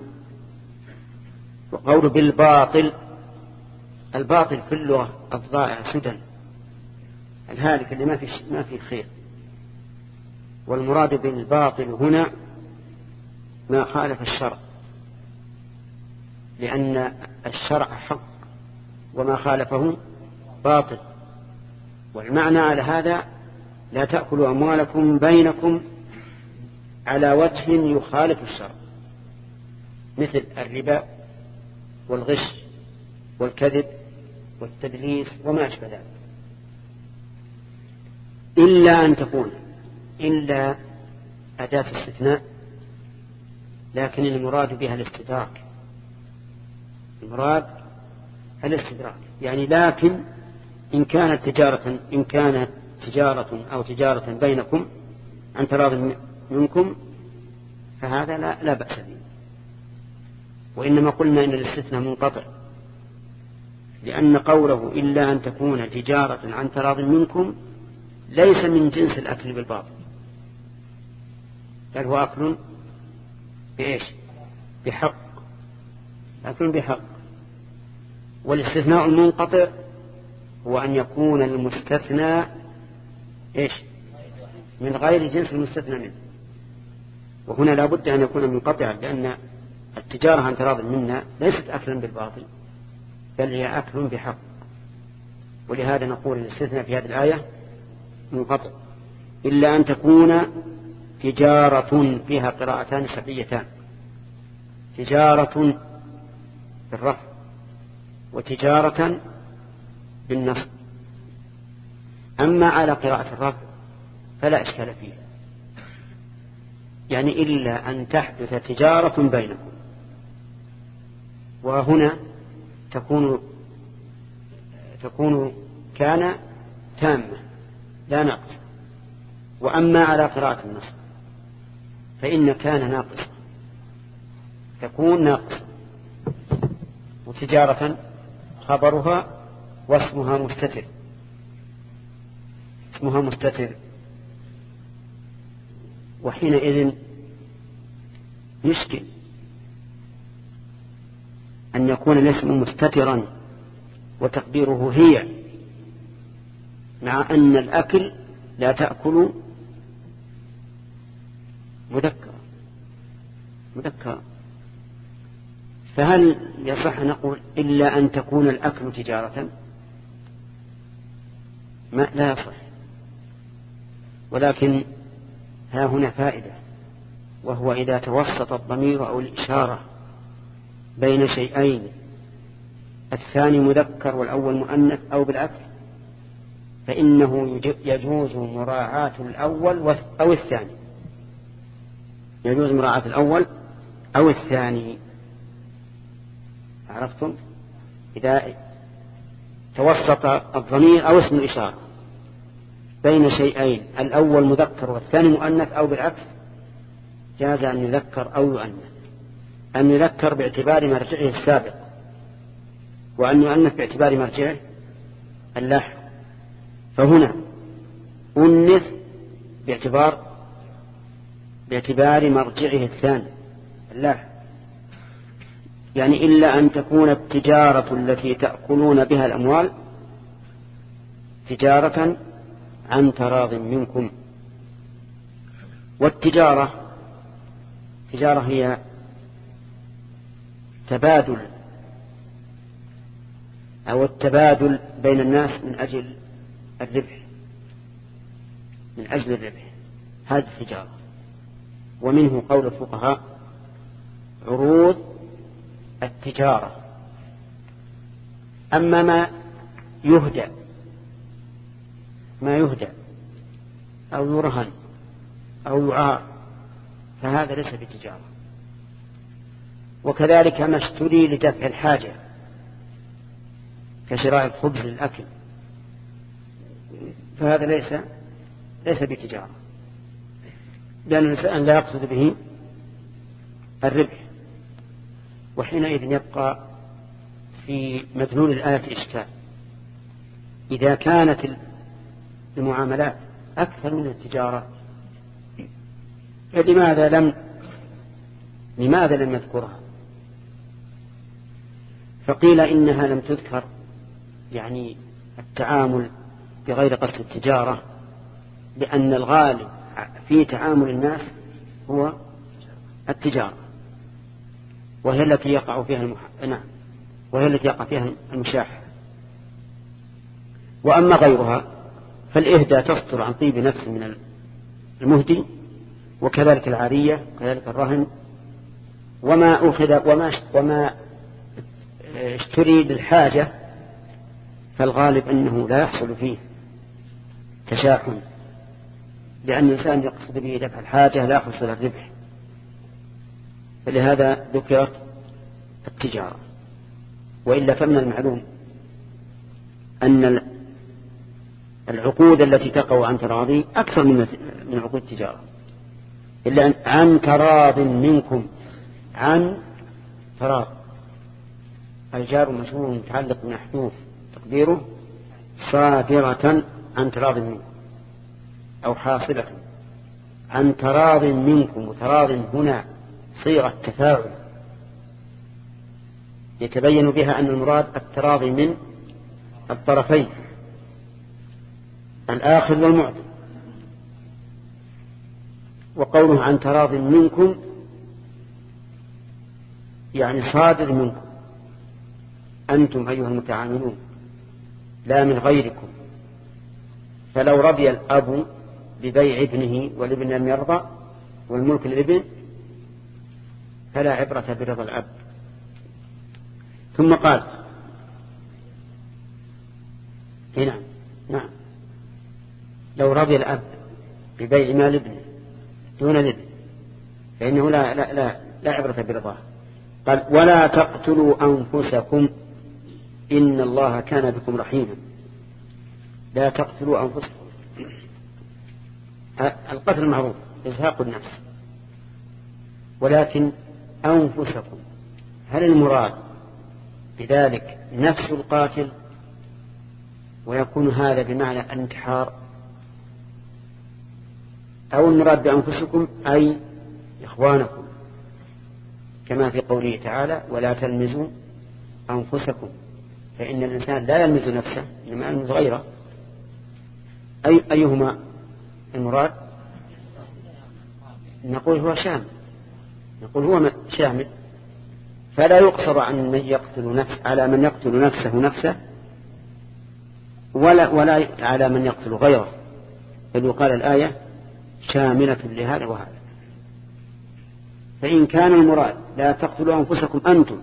وقول بالباطل، الباطل في اللغة الضائع سدى، الهالك اللي ما في ما في خير. والمراد بالباطل هنا ما خالف الشرع، لأن الشرع حق وما خالفه باطل. والمعنى على هذا لا تأكلوا أموالكم بينكم على وجه يخالف الشرع، مثل الربا والغش والكذب والتدليس وما أشبه ذلك، إلا أن تكون إلا أداة استثناء، لكن المراد بها الاستدراك. المراد الاستدراك يعني لكن إن كانت تجارة إن كانت تجارة أو تجارة بينكم عن تراض منكم فهذا لا, لا بأس به. وإنما قلنا إن الاستثناء منقطع، لأن قوله إلا أن تكون تجارة عن تراض منكم ليس من جنس الأكل بالباطل، بل هو أكل بإيش؟ بحق، أكل بحق. والاستثناء المنقطع هو أن يكون المستثنى إيش؟ من غير جنس المستثنى منه، وهنا لا بد أن يكون منقطعا، لأن التجارة عن تراض منا ليست أكلا بالباطل بل هي أكل بحق. ولهذا نقول الاستثناء في هذه الآية منقطع، إلا أن تكون تجارة، فيها قراءتان سبعيتان، تجارة بالرفع وتجارة بالنصب. أما على قراءة الرفع فلا إشكال فيه، يعني إلا أن تحدث تجارة بينكم، وهنا تكون تكون كان تامة لا نقص. وأما على قراءة النصب فإن كان ناقصة، تكون ناقصة، وتجارة خبرها واسمها مستتر، اسمها مستتر. وحينئذ يشكل أن يكون الاسم مستترا وتقديره هي، مع أن الأكل لا تأكل مذكر مذكر فهل يصح نقول إلا أن تكون الأكل تجارة؟ ما لا يصح. ولكن ها هنا فائدة، وهو إذا توسط الضمير أو الإشارة بين شيئين، الثاني مذكر والأول مؤنث أو بالعكس، فإنه يجوز مراعاة الأول أو الثاني، يجوز مراعاة الأول أو الثاني. عرفتم؟ إذا توسط الضمير أو اسم الإشارة بين شيئين، الأول مذكر والثاني مؤنث أو بالعكس، جاز أن يذكر أو يؤنث، أن يذكر باعتبار مرجعه السابق، وأن يؤنث باعتبار مرجعه اللاحق. فهنا أنث باعتبار باعتبار مرجعه الثاني اللاحق، يعني إلا أن تكون التجارة التي تأكلون بها الأموال تجارة عن تراض منكم. والتجارة تجارة هي تبادل أو التبادل بين الناس من أجل الربح، من أجل الربح، هذه التجارة. ومنه قول الفقهاء عروض التجارة. أما ما يهدى ما يهدى أو يرهن أو يعار فهذا ليس بتجارة. وكذلك ما اشتري لدفع الحاجة كشراء الخبز للأكل فهذا ليس ليس بتجارة، لأن الإنسان لا يقصد به الربح. وحينئذ يبقى في مدلول الآية إشكال، إذا كانت المعاملات أكثر من التجارة فلماذا لم لماذا لم يذكرها؟ فقيل إنها لم تذكر يعني التعامل بغير قصد التجارة، لأن الغالب في تعامل الناس هو التجارة، وهي التي يقع فيها المح... نعم وهي التي يقع فيها المشاحة. وأما غيرها فالإهدى تصدر عن طيب نفس من المهدي، وكذلك العارية وكذلك الرهن، وما أخذ وما وما اشتري للحاجة فالغالب أنه لا يحصل فيه تشاحن، لأن الإنسان يقصد به دفع الحاجة لا يحصل الربح، فلهذا ذكرت التجارة. وإلا فمن المعلوم أن العقود التي تقع عن تراضي أكثر من من عقود التجارة، إلا أن عن تراض منكم، عن تراض الجار مشهور متعلق بمحذوف تقديره صادرة عن تراض منكم أو حاصلة عن تراض منكم. وتراض هنا صيغة تفاعل يتبين بها أن المراد التراضي من الطرفين الآخذ والمعطي. وقوله عن تراض منكم يعني صادر منكم أنتم أيها المتعاملون لا من غيركم. فلو رضي الأب ببيع ابنه والابن لم يرضى والملك للابن فلا عبرة برضا الأب. ثم قال هنا نعم لو رضي الأب ببيع مال ابنه دون الابن فإنه لا, لا, لا, لا عبرة برضاه. قال ولا تقتلوا أنفسكم إن الله كان بكم رحيما. لا تقتلوا أنفسكم، القتل معروف إزهاق النفس، ولكن أنفسكم هل المراد بذلك نفس القاتل ويكون هذا بمعنى الانتحار، أو المراد بأنفسكم أي إخوانكم كما في قوله تعالى ولا تلمزوا أنفسكم، فإن الإنسان لا يلمز نفسه إنما يلمز غيره. أي أيهما المراد؟ نقول هو شامل، نقول هو شامل، فلا يقصر عن من يقتل نفس على من يقتل نفسه نفسه ولا, ولا على من يقتل غيره، بل يقال الآية شاملة لهذا وهذا. فإن كان المراد لا تقتلوا أنفسكم أنتم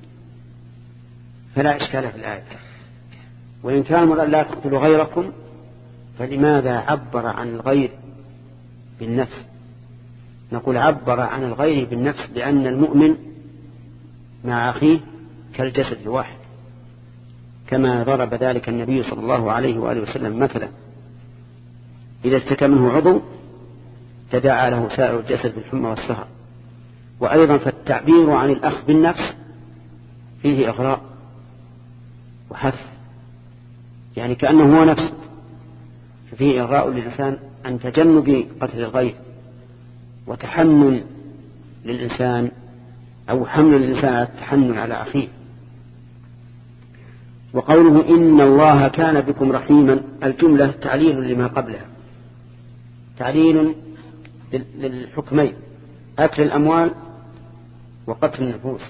فلا إشكال في الآية، وإن كان المراد لا تقتلوا غيركم فلماذا عبر عن الغير بالنفس؟ نقول عبر عن الغير بالنفس لأن المؤمن مع أخيه كالجسد الواحد، كما ضرب ذلك النبي صلى الله عليه وآله وسلم مثلا إذا اشتكى منه عضو تداعى له سائر الجسد بالحمى والسهر. وأيضا فالتعبير عن الأخ بالنفس فيه إغراء وحث، يعني كأنه هو نفسه، ففيه إغراء للإنسان عن تجنب قتل الغير وتحمل للإنسان أو حمل الإنسان على التحنن على أخيه. وقوله إن الله كان بكم رحيما الجملة تعليل لما قبلها، تعليل للحكمين أكل الأموال وقتل النفوس.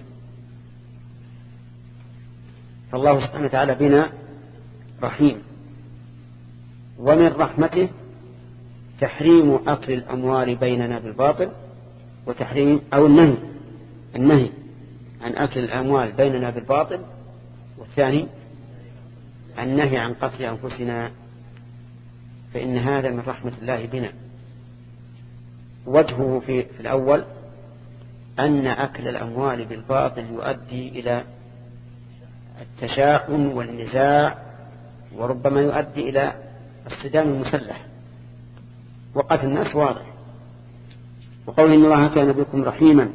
فالله سبحانه وتعالى بنا رحيم، ومن رحمته تحريم أكل الأموال بيننا بالباطل وتحريم أو النهي النهي عن أكل الأموال بيننا بالباطل، والثاني النهي عن قتل أنفسنا، فإن هذا من رحمة الله بنا. وجهه في, في الأول أن أكل الأموال بالباطل يؤدي إلى التشاؤم والنزاع، وربما يؤدي إلى الصدام المسلح وقتل الناس واضح. وقول إن الله كان بكم رحيما،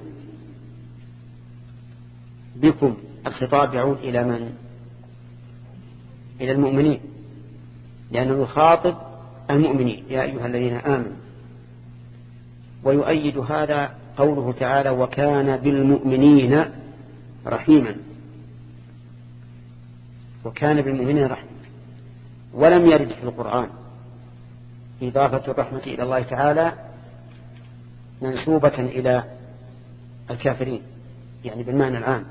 بكم الخطاب يعود إلى من؟ إلى المؤمنين، لأنه يخاطب المؤمنين يا أيها الذين آمنوا. ويؤيد هذا قوله تعالى وكان بالمؤمنين رحيما، وكان بالمؤمنين رحيما. ولم يرد في القرآن إضافة الرحمة إلى الله تعالى منسوبة إلى الكافرين، يعني بالمعنى العام.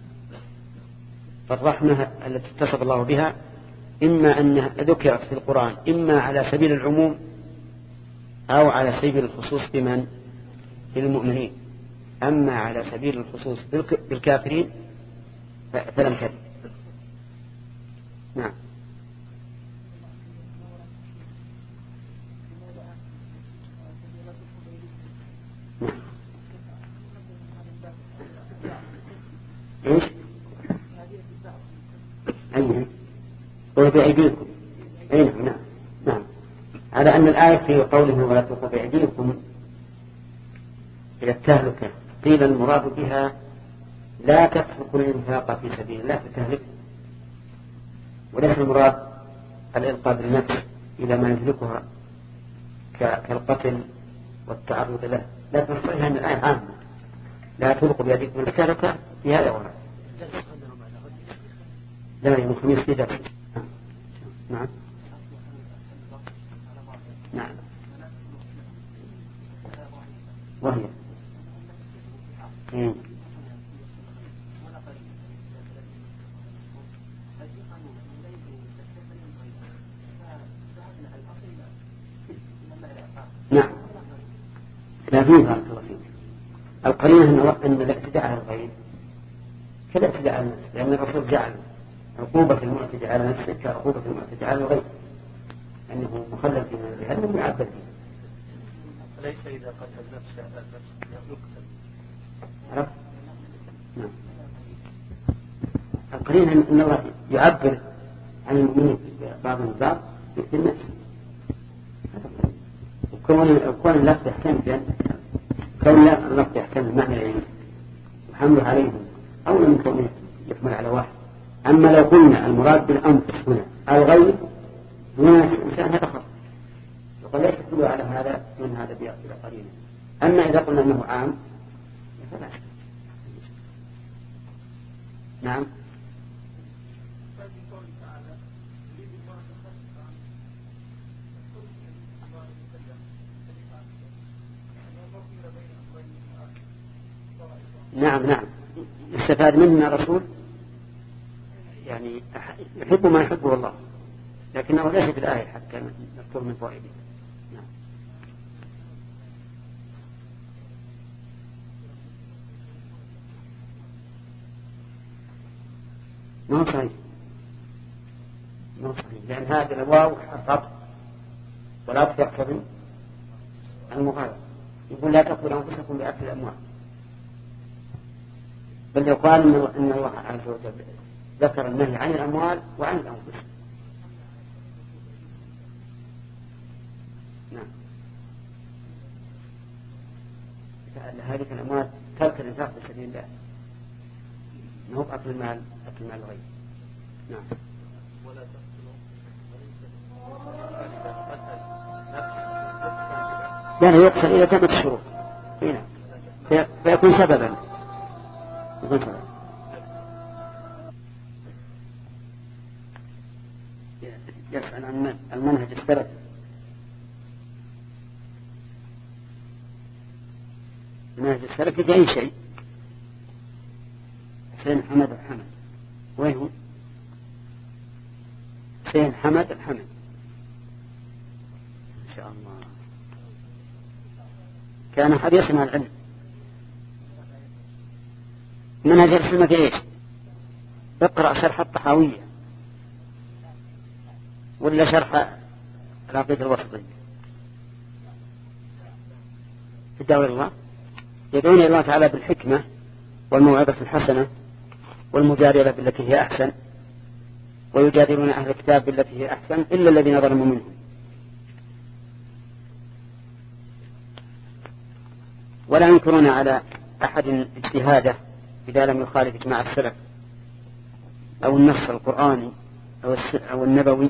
فالرحمة التي اتصف الله بها إما أنها ذكرت في القرآن إما على سبيل العموم أو على سبيل الخصوص بمن؟ بالمؤمنين. أما على سبيل الخصوص بالكافرين فلم ترد. نعم. نعم. ايش؟ أيه؟ وبأيديكم. أي نعم. نعم. نعم. على أن الآية في قوله ولا تلقوا بأيديكم إلى التهلكة، قيل المراد بها لا تتركوا الإنفاق في سبيل الله فتهلك، وليس المراد الإلقاء بالنفس إلى ما يهلكها كالقتل والتعرض له. لا تصحيح أن الآية عامة لا تلقوا بأيديكم إلى التهلكة في هذا ولا لا يوم الخميس في درس. نعم. نعم. وهي مم. نعم. لا فيها القرينة أن الاعتداء على الغير كالاعتداء على النفس، لأن الرسول جعل عقوبة المعتدى على نفسه كعقوبة المعتدى على الغير، أنه مخلد من جهنم يعبد به. ليس إذا قتل نفسه يقتل. عرفت؟ نعم. القرينة أن الله يعبر عن المؤمنين بعض البعض بالنفس. وكون كون اللفظ يحتمل كون اللفظ يحتمل المعنى العلمي وحمله عليهم أولى من كونه يحمل على واحد. أما لو قلنا المراد بالأنفس هنا الغير هنا الإنسان هذا خطأ، وقد لا يدل على هذا من هذا بلا قرينة. أما إذا قلنا أنه عام فلا. نعم. نعم نعم يستفاد منه الرسول يعني يحب ما يحبه الله، لكنه ليس في الآية حتى نذكر من فوائده. نعم. ما هو صحيح، ما هو صحيح، لأن هذا الواو الربط ولا تقتضي المغايرة. يقول لا تقتلوا أنفسكم بأكل الأموال، بل يقال إن الله عز وجل ذكر النهي عن الأموال وعن الأنفس. نعم. هذه الأموال ترك الإنفاق في سبيل الله، ما هو أكل المال، أكل المال الغير. نعم. ولا تقتلوا يعني يقصر إلى تمت الشروط هنا فيكون سببا. يكون سببا. يسأل عن المنهج السلفي. المنهج السلفي في أي شيء. حسين حمد الحمد وين هو؟ حسين حمد الحمد إن شاء الله كان حديثا عن العلم. منهج السلفي في إيش؟ اقرأ شرح الطحاوية ولا شرح العقيدة الوسطية في الدعوة إلى الله. يدعون إلى الله تعالى بالحكمة والموعظة الحسنة والمجادلة بالتي هي أحسن، ويجادلون أهل الكتاب بالتي هي أحسن إلا الذين ظلموا منهم ولا ينكرون على أحد اجتهاده إذا لم يخالف إجماع السلف أو النص القرآني أو النبوي.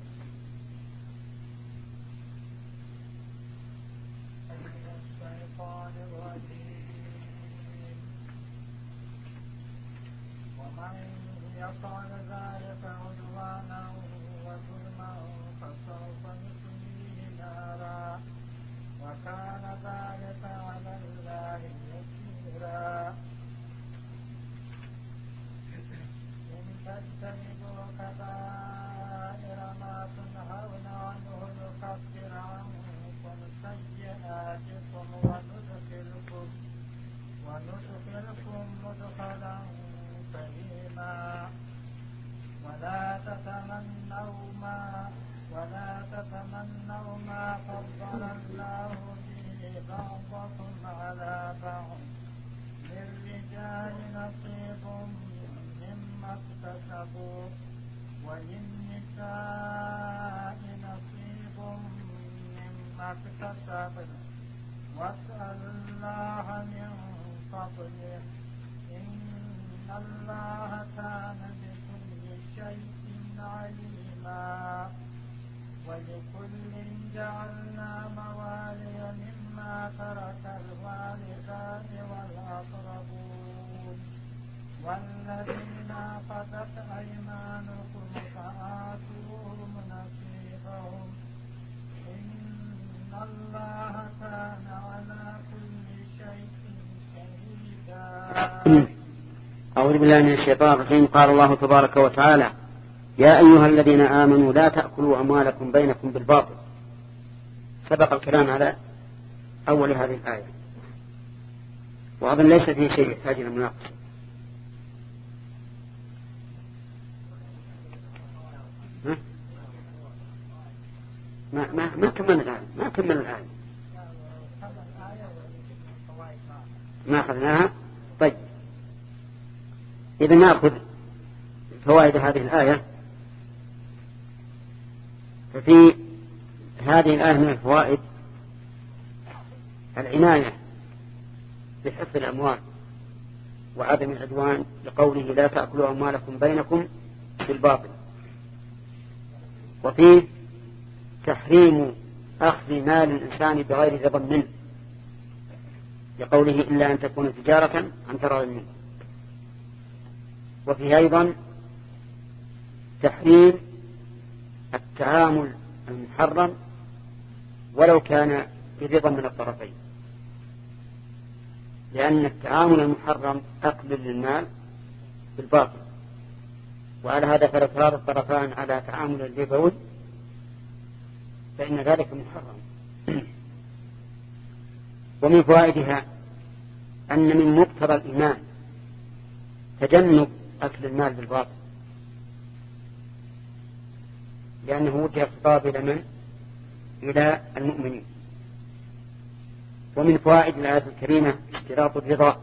ولا تتمنوا ما ولا تتمنوا ما فضل الله به بعضكم على بعض للرجال نصيب مما اكتسبوا وللنساء نصيب مما اكتسبن واسألوا الله من فضله إن الله كان بكل شيء عليما. ولكل جعلنا موالي مما ترك الوالدان والأقربون والذين عقدت أيمانكم فآتوهم نصيبهم إن الله كان على كل شيء شهيدا. أعوذ بالله من الشيطان الرجيم. قال الله تبارك وتعالى: يا أيها الذين آمنوا لا تأكلوا أموالكم بينكم بالباطل. سبق الكلام على أول هذه الآية، وأظن ليس فيه شيء يحتاج إلى مناقشة. ما ما ما كمل الآية ما كمل الآية ما أخذناها. طيب، إذا نأخذ فوائد هذه الآية. ففي هذه الآية من الفوائد العناية بحفظ الأموال وعدم العدوان، لقوله لا تأكلوا أموالكم بينكم بالباطل. وفيه تحريم أخذ مال الإنسان بغير رضا منه، لقوله إلا أن تكون تجارة عن تراض منه. وفيه أيضا تحريم التعامل المحرم ولو كان برضا من الطرفين، لأن التعامل المحرم أكل للمال بالباطل، وعلى هذا فلو تراضى الطرفان على تعامل الربوي فإن ذلك محرم. ومن فوائدها أن من مقتضى الإيمان تجنب أكل المال بالباطل، لأنه وجه الخطاب إلى من؟ إلى المؤمنين. ومن فوائد الآية الكريمة اشتراط الرضا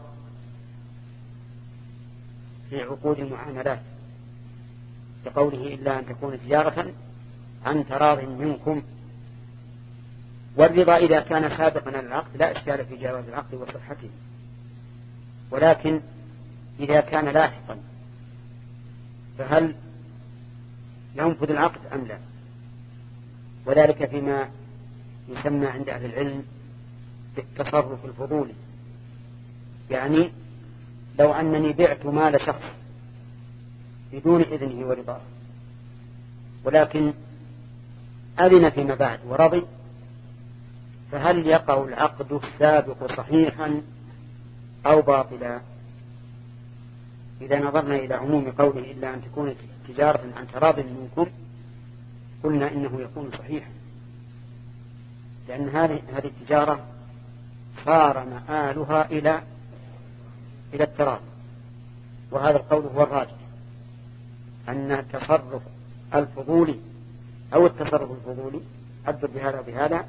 في عقود المعاملات، كقوله إلا أن تكون تجارة عن تراض منكم. والرضا إذا كان سابقا للعقد لا إشكال في جواز العقد وصحته، ولكن إذا كان لاحقا فهل ينفذ العقد أم لا؟ وذلك فيما يسمى عند أهل العلم بالتصرف الفضولي. يعني لو أنني بعت مال شخص بدون إذنه ورضاه، ولكن أذن فيما بعد ورضي، فهل يقع العقد السابق صحيحا أو باطلا؟ إذا نظرنا إلى عموم قوله إلا أن تكون تجارة عن تراض منكم قلنا إنه يكون صحيحا، لأن هذه هذه التجارة صار مآلها إلى إلى التراض. وهذا القول هو الراجح، أن التصرف الفضولي أو التصرف الفضولي عبر بهذا بهذا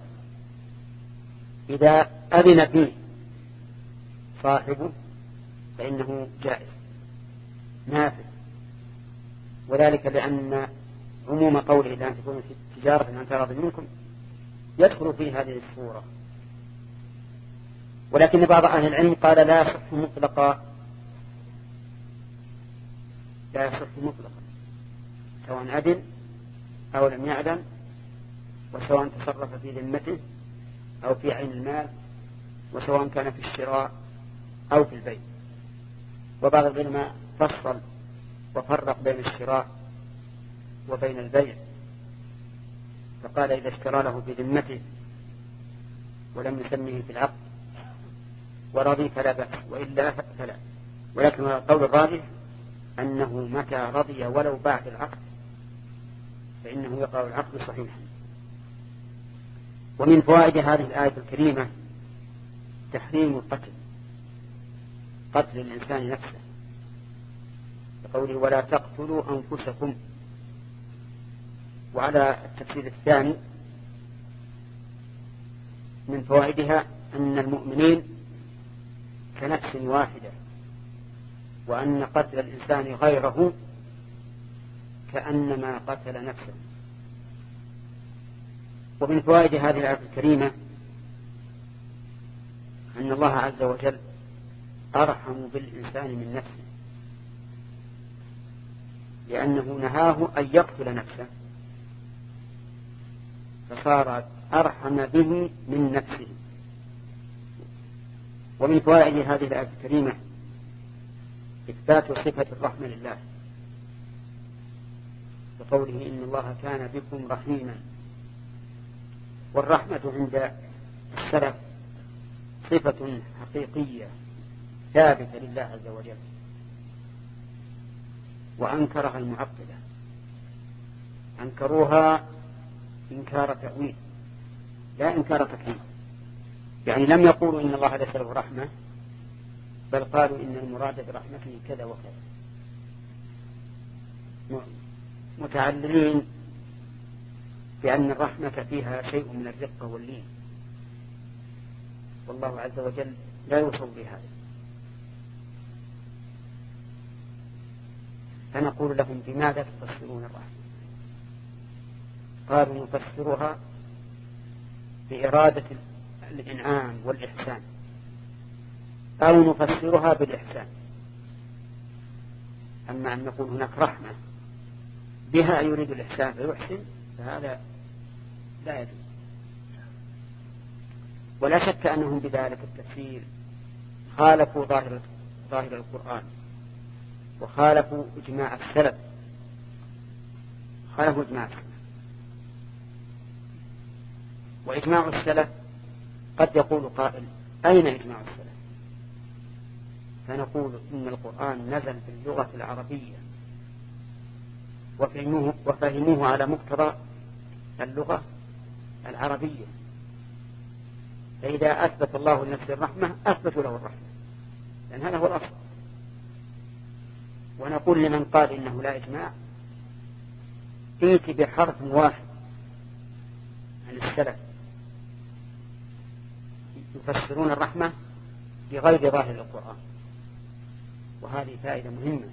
إذا أذن فيه صاحبه فإنه جائز نافذ، وذلك لأن عموم قوله إلا أن تكون تجارة عن تراض منكم يدخل في هذه الصورة. ولكن بعض أهل العلم قال لا يصح مطلقا، لا يصح مطلقا سواء أذن أو لم يعدم، وسواء تصرف في ذمته أو في عين المال، وسواء كان في الشراء أو في البيع. وبعض العلماء فصل وفرق بين الشراء وبين البيع، فقال إذا اشترى له في ذمته ولم يسمه في العقد ورضي فلا بأس، وإلا فلا. ولكن القول الراجح أنه متى رضي ولو بعد العقد فإنه يقع العقد صحيحا. ومن فوائد هذه الآية الكريمة تحريم القتل، قتل الإنسان نفسه، بقوله ولا تقتلوا أنفسكم. وعلى التفسير الثاني من فوائدها أن المؤمنين كنفس واحدة، وأن قتل الإنسان غيره كأنما قتل نفسه. ومن فوائد هذه الآية الكريمة أن الله عز وجل أرحم بالإنسان من نفسه، لأنه نهاه أن يقتل نفسه فصار أرحم به من نفسه. ومن فوائد هذه الآية الكريمة إثبات صفة الرحمة لله، بقوله إن الله كان بكم رحيما. والرحمة عند السلف صفة حقيقية ثابتة لله عز وجل، وأنكرها المعطلة، أنكروها إنكار تأويل لا إنكار تكليف. يعني لم يقولوا إن الله ليس له رحمة، بل قالوا إن المراد برحمته كذا وكذا، متعللين بأن الرحمة فيها شيء من الرقة واللين، والله عز وجل لا يوصف بهذا. فنقول لهم بماذا تفسرون الرحمة؟ قالوا نفسرها بإرادة الإنعام والإحسان، أو نفسرها بالإحسان. أما أن نقول هناك رحمة بها يريد الإحسان فيحسن فهذا لا يجوز. ولا شك أنهم بذلك التفسير خالفوا ظاهر ظاهر القرآن، وخالفوا إجماع السلف، خالفوا إجماع السلف. وإجماع السلف قد يقول قائل أين إجماع السلف؟ فنقول إن القرآن نزل باللغة العربية وفهموه, وفهموه على مقتضى اللغة العربية، فإذا أثبت الله لنفسه الرحمة أثبتوا له الرحمة، لأن هذا هو الأصل. ونقول لمن قال إنه لا إجماع ائت بحرف واحد عن السلف يفسرون الرحمة بغير ظاهر القرآن، وهذه فائدة مهمة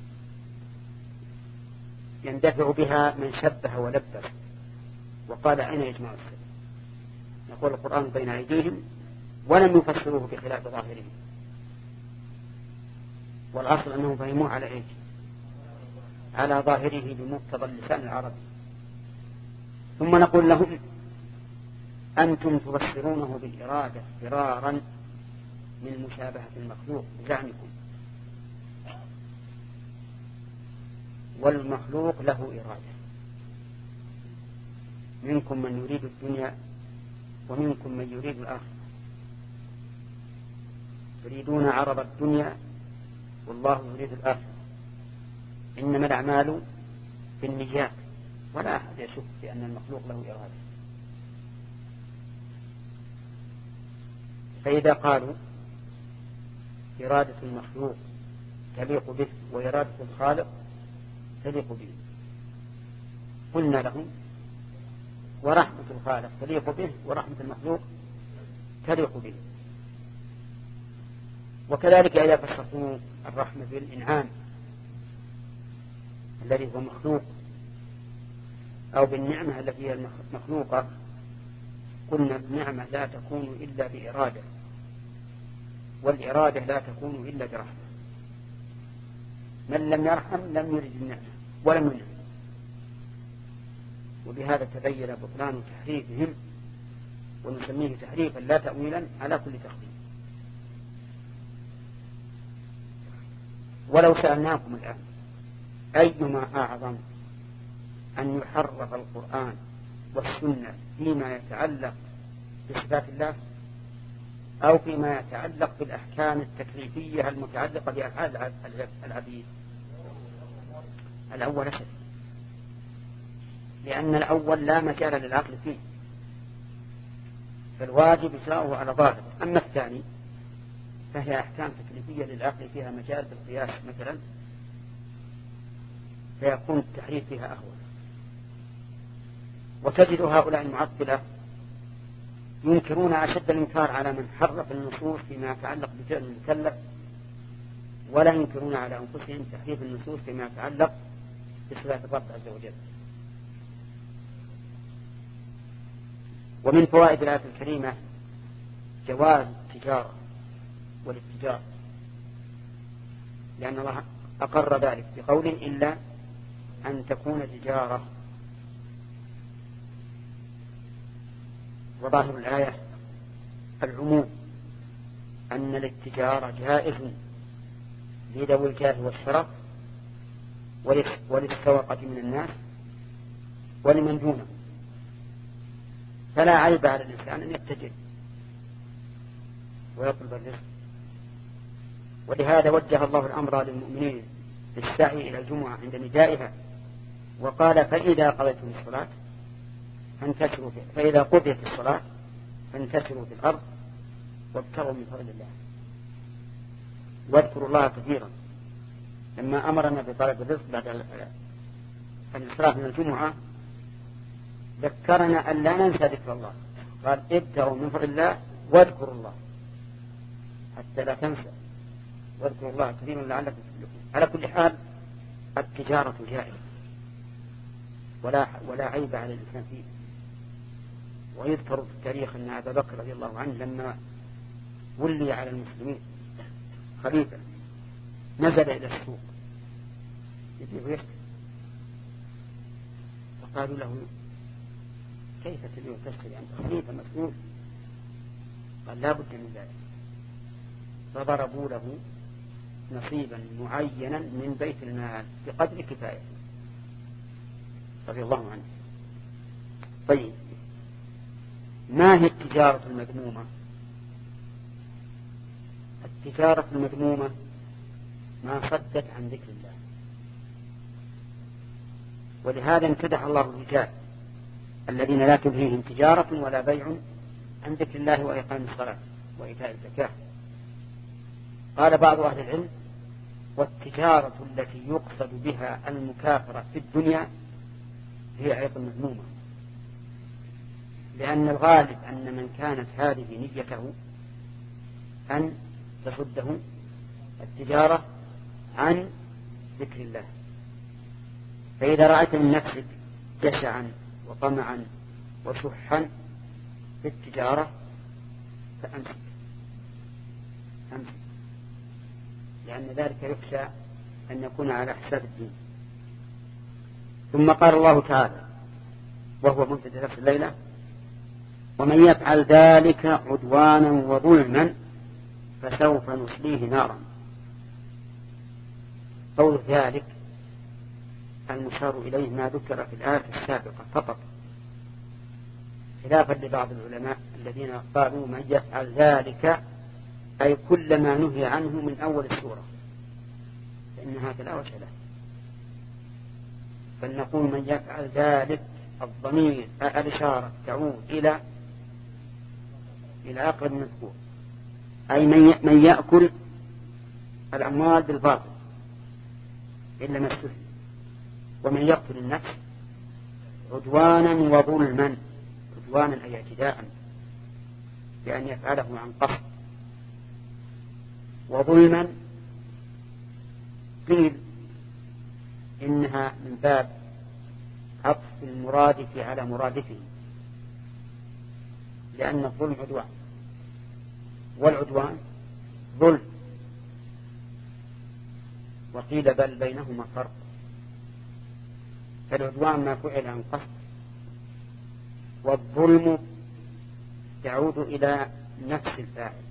يندفع بها من شبه ولبس وقال أين إجماع السلف. يقول القرآن بين أيديهم ولم يفسروه بخلاف ظاهره، والأصل أنهم فهموه على إيه؟ على ظاهره بمقتضى اللسان العربي. ثم نقول لهم أنتم تفسرونه بالإرادة فرارا من مشابهة المخلوق بزعمكم، والمخلوق له إرادة، منكم من يريد الدنيا ومنكم من يريد الآخرة، تريدون عرض الدنيا والله يريد الآخرة، إنما الأعمال بالنيات، ولا أحد يشك بأن المخلوق له إرادة. فإذا قالوا إرادة المخلوق تليق به وإرادة الخالق تليق به، قلنا لهم ورحمة الخالق تليق به ورحمة المخلوق تليق به. وكذلك إذا فسرتم الرحمة بالإنعام الذي هو مخلوق أو بالنعمة التي هي مخلوقة، قلنا النعمة لا تكون إلا بإرادة، والإرادة لا تكون إلا برحمة. من لم يرحم لم يرد النعمة ولم ينعم. وبهذا تبين بطلان تحريفهم، ونسميه تحريفا لا تأويلا على كل تخريف. ولو سألناكم الآن أيما أعظم أن يحرف القرآن والسنة فيما يتعلق بصفات الله أو فيما يتعلق بالأحكام التكليفية المتعلقة بأفعال العبيد؟ الأول أشد، لأن الأول لا مجال للعقل فيه، فالواجب إجراؤه على ظاهره. أما الثاني فهي أحكام تكليفية للعقل فيها مجال بالقياس مثلا، فيكون التحريف فيها أهون. وتجد هؤلاء المعطلة ينكرون أشد الإنكار على من حرف النصوص فيما يتعلق بفعل المكلف، ولا ينكرون على أنفسهم تحريف النصوص فيما يتعلق بصفات الرب عز وجل. ومن فوائد الآية الكريمة جواز التجارة والاتجار، لأن الله أقر ذلك بقوله إلا أن تكون تجارة. وظاهر الآية العموم، أن الاتجار جائز لذوي الجاه والشرف وللسوقة من الناس ولمن دونه، فلا عيب على الإنسان أن يتجر ويطلب الرزق. ولهذا وجه الله الأمر للمؤمنين بالسعي إلى الجمعة عند ندائها، وقال فإذا قضيتم الصلاة فانتشروا في فإذا قضيت الصلاة فانتشروا في الأرض وابتغوا من فضل الله واذكروا الله كثيرا. لما أمرنا بطلب الرزق بعد الانصراف من الجمعة ذكرنا أن لا ننسى ذكر الله، قال ابتغوا من فضل الله واذكروا الله حتى لا تنسى، واذكروا الله كثيرا لعلكم تفلحون. على كل حال التجارة جائزة ولا ولا عيب على الإنسان فيه. ويذكر في التاريخ أن أبا بكر رضي الله عنه لما ولي على المسلمين خليفة نزل إلى السوق يبيع ويشتري، فقالوا له كيف تبيع وتشتري أنت خليفة مسؤول؟ قال لا بد من ذلك. فضربوا له نصيبا معينا من بيت المال بقدر كفايته رضي الله عنه. طيب، ما هي التجارة المذمومة؟ التجارة المذمومة ما صدت عن ذكر الله، ولهذا امتدح الله الرجال الذين لا تلهيهم تجارة ولا بيع عن ذكر الله وإقام الصلاة وإيتاء الزكاة. قال بعض أهل العلم والتجارة التي يقصد بها المكافرة في الدنيا هي أيضا مذمومة، لأن الغالب أن من كانت هذه نيته أن تصده التجارة عن ذكر الله. فإذا رأيت من نفسك جشعا وطمعا وشحا في التجارة فأمسك أمسك، لأن ذلك يخشى أن يكون على حساب الدين. ثم قال الله تعالى وهو مبتدأ نفس الليلة ومن يفعل ذلك عدوانا وظلما فسوف نصليه نارا. قول ذلك المشار إليه ما ذكر في الآية السابقة فقط، خلافا لبعض العلماء الذين قالوا من يفعل ذلك أي كل ما نهي عنه من أول السورة، فإن هذا لا وجه له. فلنقول من يفعل ذلك الضمير الإشارة تعود إلى إلى أقرب مذكور، أي من يأكل الأموال بالباطل إلا ما استثنى، ومن يقتل النفس عدوانا وظلما، عدوانا أي اعتداء بأن يفعله عن قصد، وظلما قيل إنها من باب عطف المرادف على مرادفه، لأن الظلم عدوان والعدوان الظلم، وقيل بل بينهما فرق. فالعدوان ما فعل عن قصد، والظلم يعود إلى نفس الفاعل،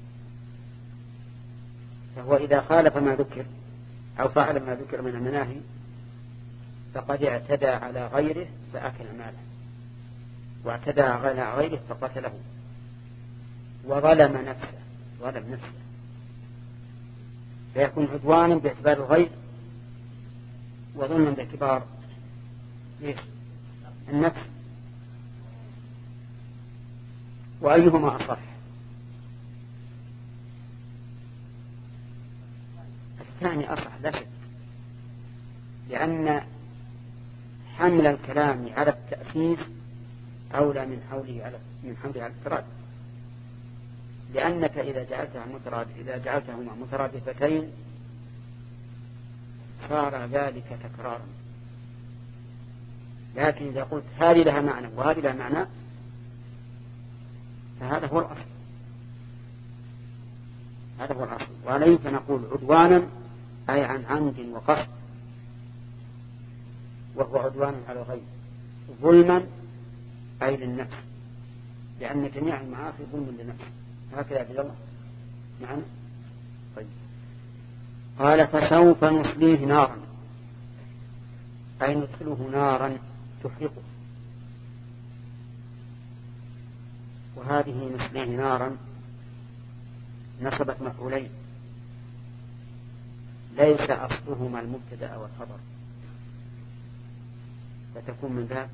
فهو إذا خالف ما ذكر أو فعل ما ذكر من المناهي فقد اعتدى على غيره فأكل ماله، واعتدى على غيره فقتله، وظلم نفسه ظلم نفسه فيكون عدوانا باعتبار الغير وظلما باعتبار النفس. وأيهما أصح؟ الثاني أصح لا شك، لأن حمل الكلام على التأسيس أولى من حوله على من حمله على التراد، لأنك إذا جعلتها متراد إذا جعلتهما مترادفتين صار ذلك تكرارا، لكن إذا قلت هذه لها معنى وهذه لها معنى فهذا هو الأصل، هذا هو الأصل. وعليه فنقول عدوانا أي عن عمد وقصد، وهو عدوان على الغير. ظلما أي للنفس، لأن جميع المعاصي ظلم للنفس. هكذا عبد الله معنا. طيب قال فسوف نصليه نارا أي ندخله نارا تحرقه، وهذه نصليه نارا نصبت مفعولين ليس أصلهما المبتدأ والخبر، فتكون من ذا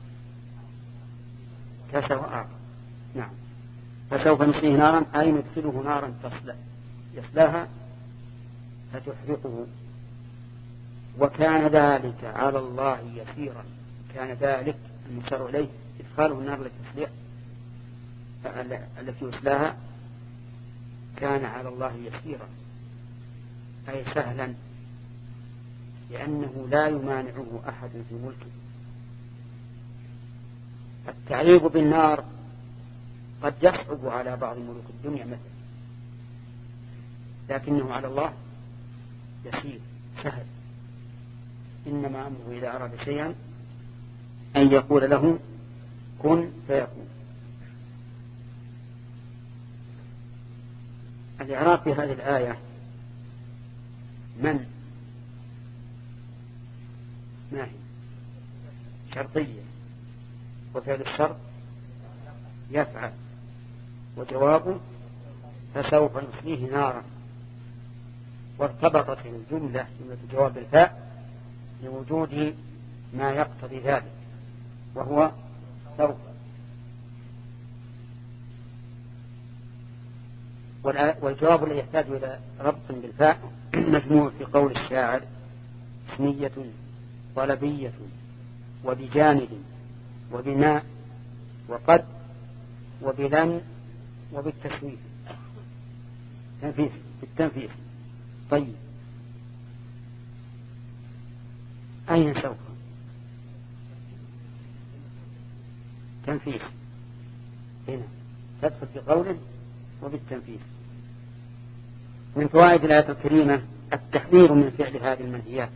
كسر. نعم فسوف نصليه نارا أي ندخله نارا تصلى يصلاها فتحرقه، وكان ذلك على الله يسيرا. كان ذلك المشار إليه إدخاله النار للتصليح التي يصلاها كان على الله يسيرا أي سهلا، لأنه لا يمانعه أحد في ملكه. التعذيب بالنار قد يصعب على بعض ملوك الدنيا مثلا، لكنه على الله يسير سهل. إنما أمره إذا أراد شيئا أن يقول له كن فيكون. الإعراب في هذه الآية من ما هي شرطية، وفعل الشرط يفعل، وجوابه فسوف نصليه نارا، وارتبطت الجملة جملة جواب الفاء لوجود ما يقتضي ذلك وهو سوف. والجواب الذي يحتاج إلى ربط بالفاء مجموع في قول الشاعر اسمية طلبية وبجانب وبناء وقد وبلن وبالتسويف تنفيذ بالتنفيذ. طيب أين سوف تنفيذ؟ هنا تدخل في قوله وبالتنفيذ. من فوائد الآية الكريمة التحذير من فعل هذه المنهيات،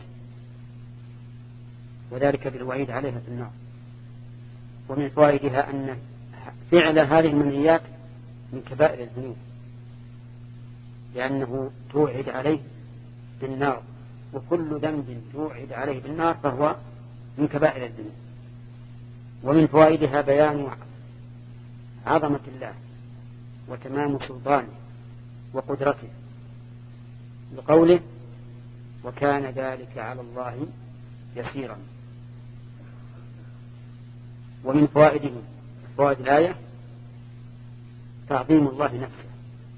وذلك بالوعيد عليها في النار. ومن فوائدها أن فعل هذه المنهيات من كبائر الذنوب، لأنه توعد عليه بالنار، وكل ذنب توعد عليه بالنار فهو من كبائر الذنوب. ومن فوائدها بيان عظمة الله وتمام سلطانه وقدرته بقوله وكان ذلك على الله يسيرا. ومن فوائده فوائد الآية تعظيم الله نفسه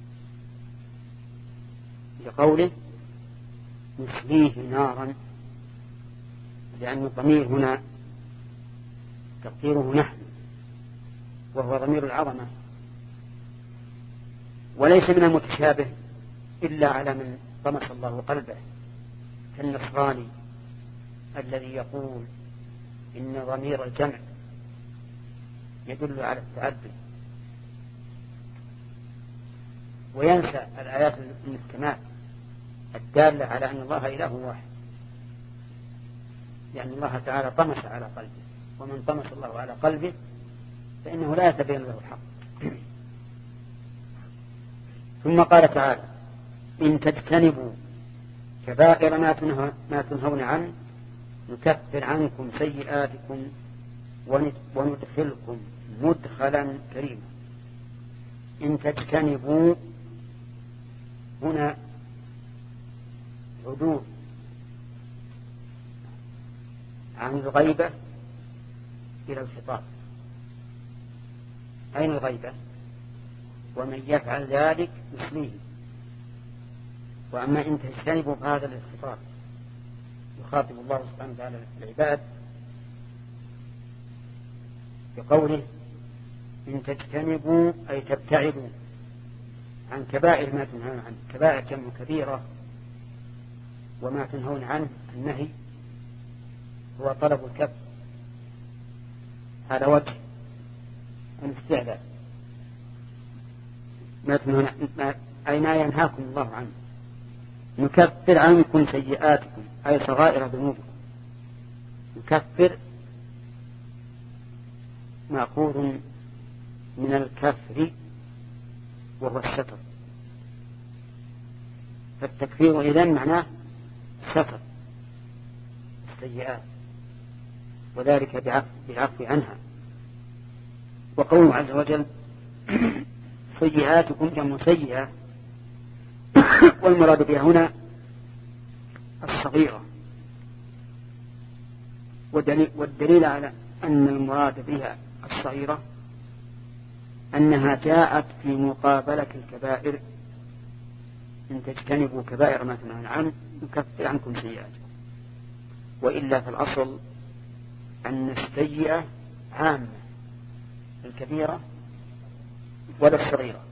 بقوله نصليه نارا، لأن الضمير هنا تقديره نحن وهو ضمير العظمة، وليس من المتشابه إلا على من طمس الله قلبه كالنصراني الذي يقول إن ضمير الجمع يدل على التعدد وينسى الآيات المحكمات الدالة على أن الله إله واحد، لأن الله تعالى طمس على قلبه، ومن طمس الله على قلبه فإنه لا يتبين له الحق. ثم قال تعالى: إن تجتنبوا كبائر ما تنهون عنه نكفر عنكم سيئاتكم وندخلكم مدخلا كريما. إن تجتنبوا هنا عدول عن الغيبة إلى الخطاب. أين الغيبة؟ ومن يفعل ذلك يصليه. وأما إن تجتنبوا فهذا الخطاب يخاطب الله سبحانه وتعالى العباد بقوله: إن تجتنبوا أي تبتعدوا عن كبائر ما تنهون عنه. كبائر جمع كبيرة، وما تنهون عنه النهي هو طلب الكف. هذا وجه الاستعلاء. ما تنهون أي ما ينهاكم الله عنه. نكفر عنكم سيئاتكم أي صغائر ذنوبكم. نكفر مأخوذ من الكفر وهو الستر، فالتكفير إذن معناه ستر السيئات، وذلك بالعفو عنها. وقوله عز وجل: سيئاتكم جمع سيئة، والمراد بها هنا الصغيرة. والدليل على أن المراد بها الصغيرة أنها جاءت في مقابلة الكبائر. إن تجتنبوا كبائر ما تنهون عنه نكفر عنكم سيئاتكم. وإلا فالأصل أن السيئة عامة، الكبيرة ولا الصغيرة.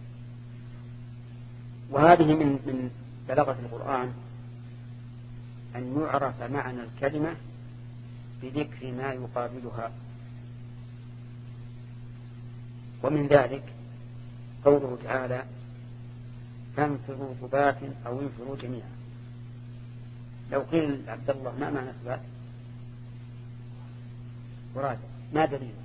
وهذه من من بلاغة القرآن أن يعرف معنى الكلمة بذكر ما يقابلها. ومن ذلك قوله تعالى: فانفروا ثبات أو انفروا جميعا. لو قيل عبد الله ما معنى ثبات؟ مراد ما دليل؟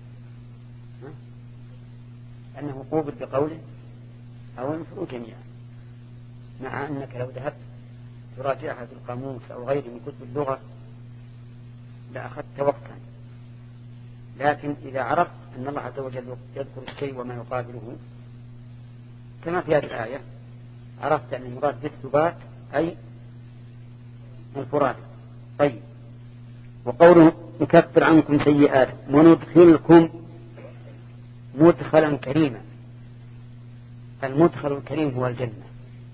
أنه قوبل بقوله أو انفروا جميعا، مع أنك لو ذهبت تراجعها في القاموس أو غيره من كتب اللغة لأخذت وقتا. لكن إذا عرفت أن الله عز وجل يذكر الشيء وما يقابله كما في هذه الآية، عرفت أن المراد بالثبات أي الفراد. طيب، وقوله: نكفر عنكم سيئات وندخلكم مدخلا كريما. المدخل الكريم هو الجنة،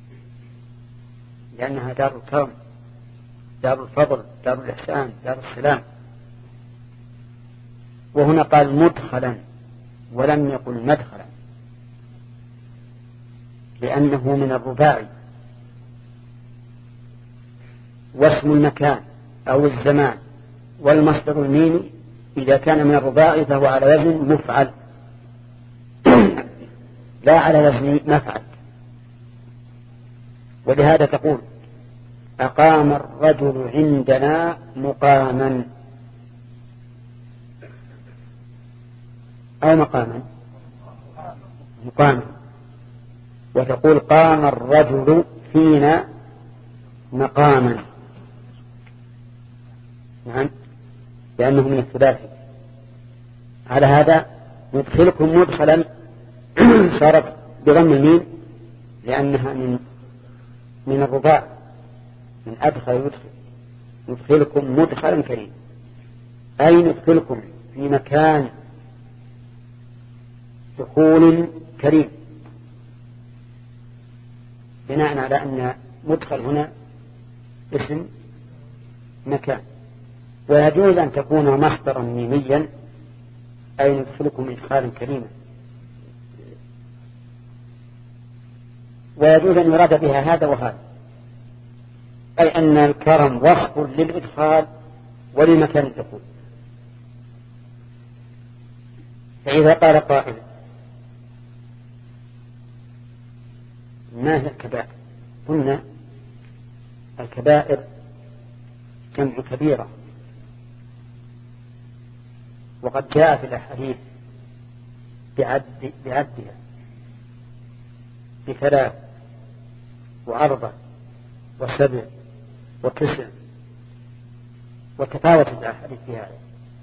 لأنها دار الكرم، دار الفضل، دار الإحسان، دار السلام. وهنا قال مدخلا ولم يقل مدخلا، لأنه من الرباعي. واسم المكان أو الزمان والمصدر الميمي إذا كان من الرباعي فهو على وزن مفعل لا على وزن مفعل. ولهذا تقول: أقام الرجل عندنا مقاما أو مقاما مقاما. وتقول: قام الرجل فينا مقاما. نعم، لأنه من الثلاثي. على هذا ندخلكم مدخلا صارت بضم الميم لأنها من من الرباع، من أدخل يدخل. ندخلكم مدخلا كريم أي ندخلكم في مكان دخول كريم، بناء على أن مدخل هنا اسم مكان. ويجوز أن تكون مصدرا ميميا أي ندخلكم إدخالا كريما. ويجوز أن يراد بها هذا وهذا، أي أن الكرم وصف للإدخال ولمكان الدخول. فإذا قال قائل: ما هي الكبائر؟ قلنا الكبائر جمع كبيرة، وقد جاء في الأحاديث بعد بعدها بثلاث وأربع وسبع وتسع، وتفاوت الأحاديث في هذا.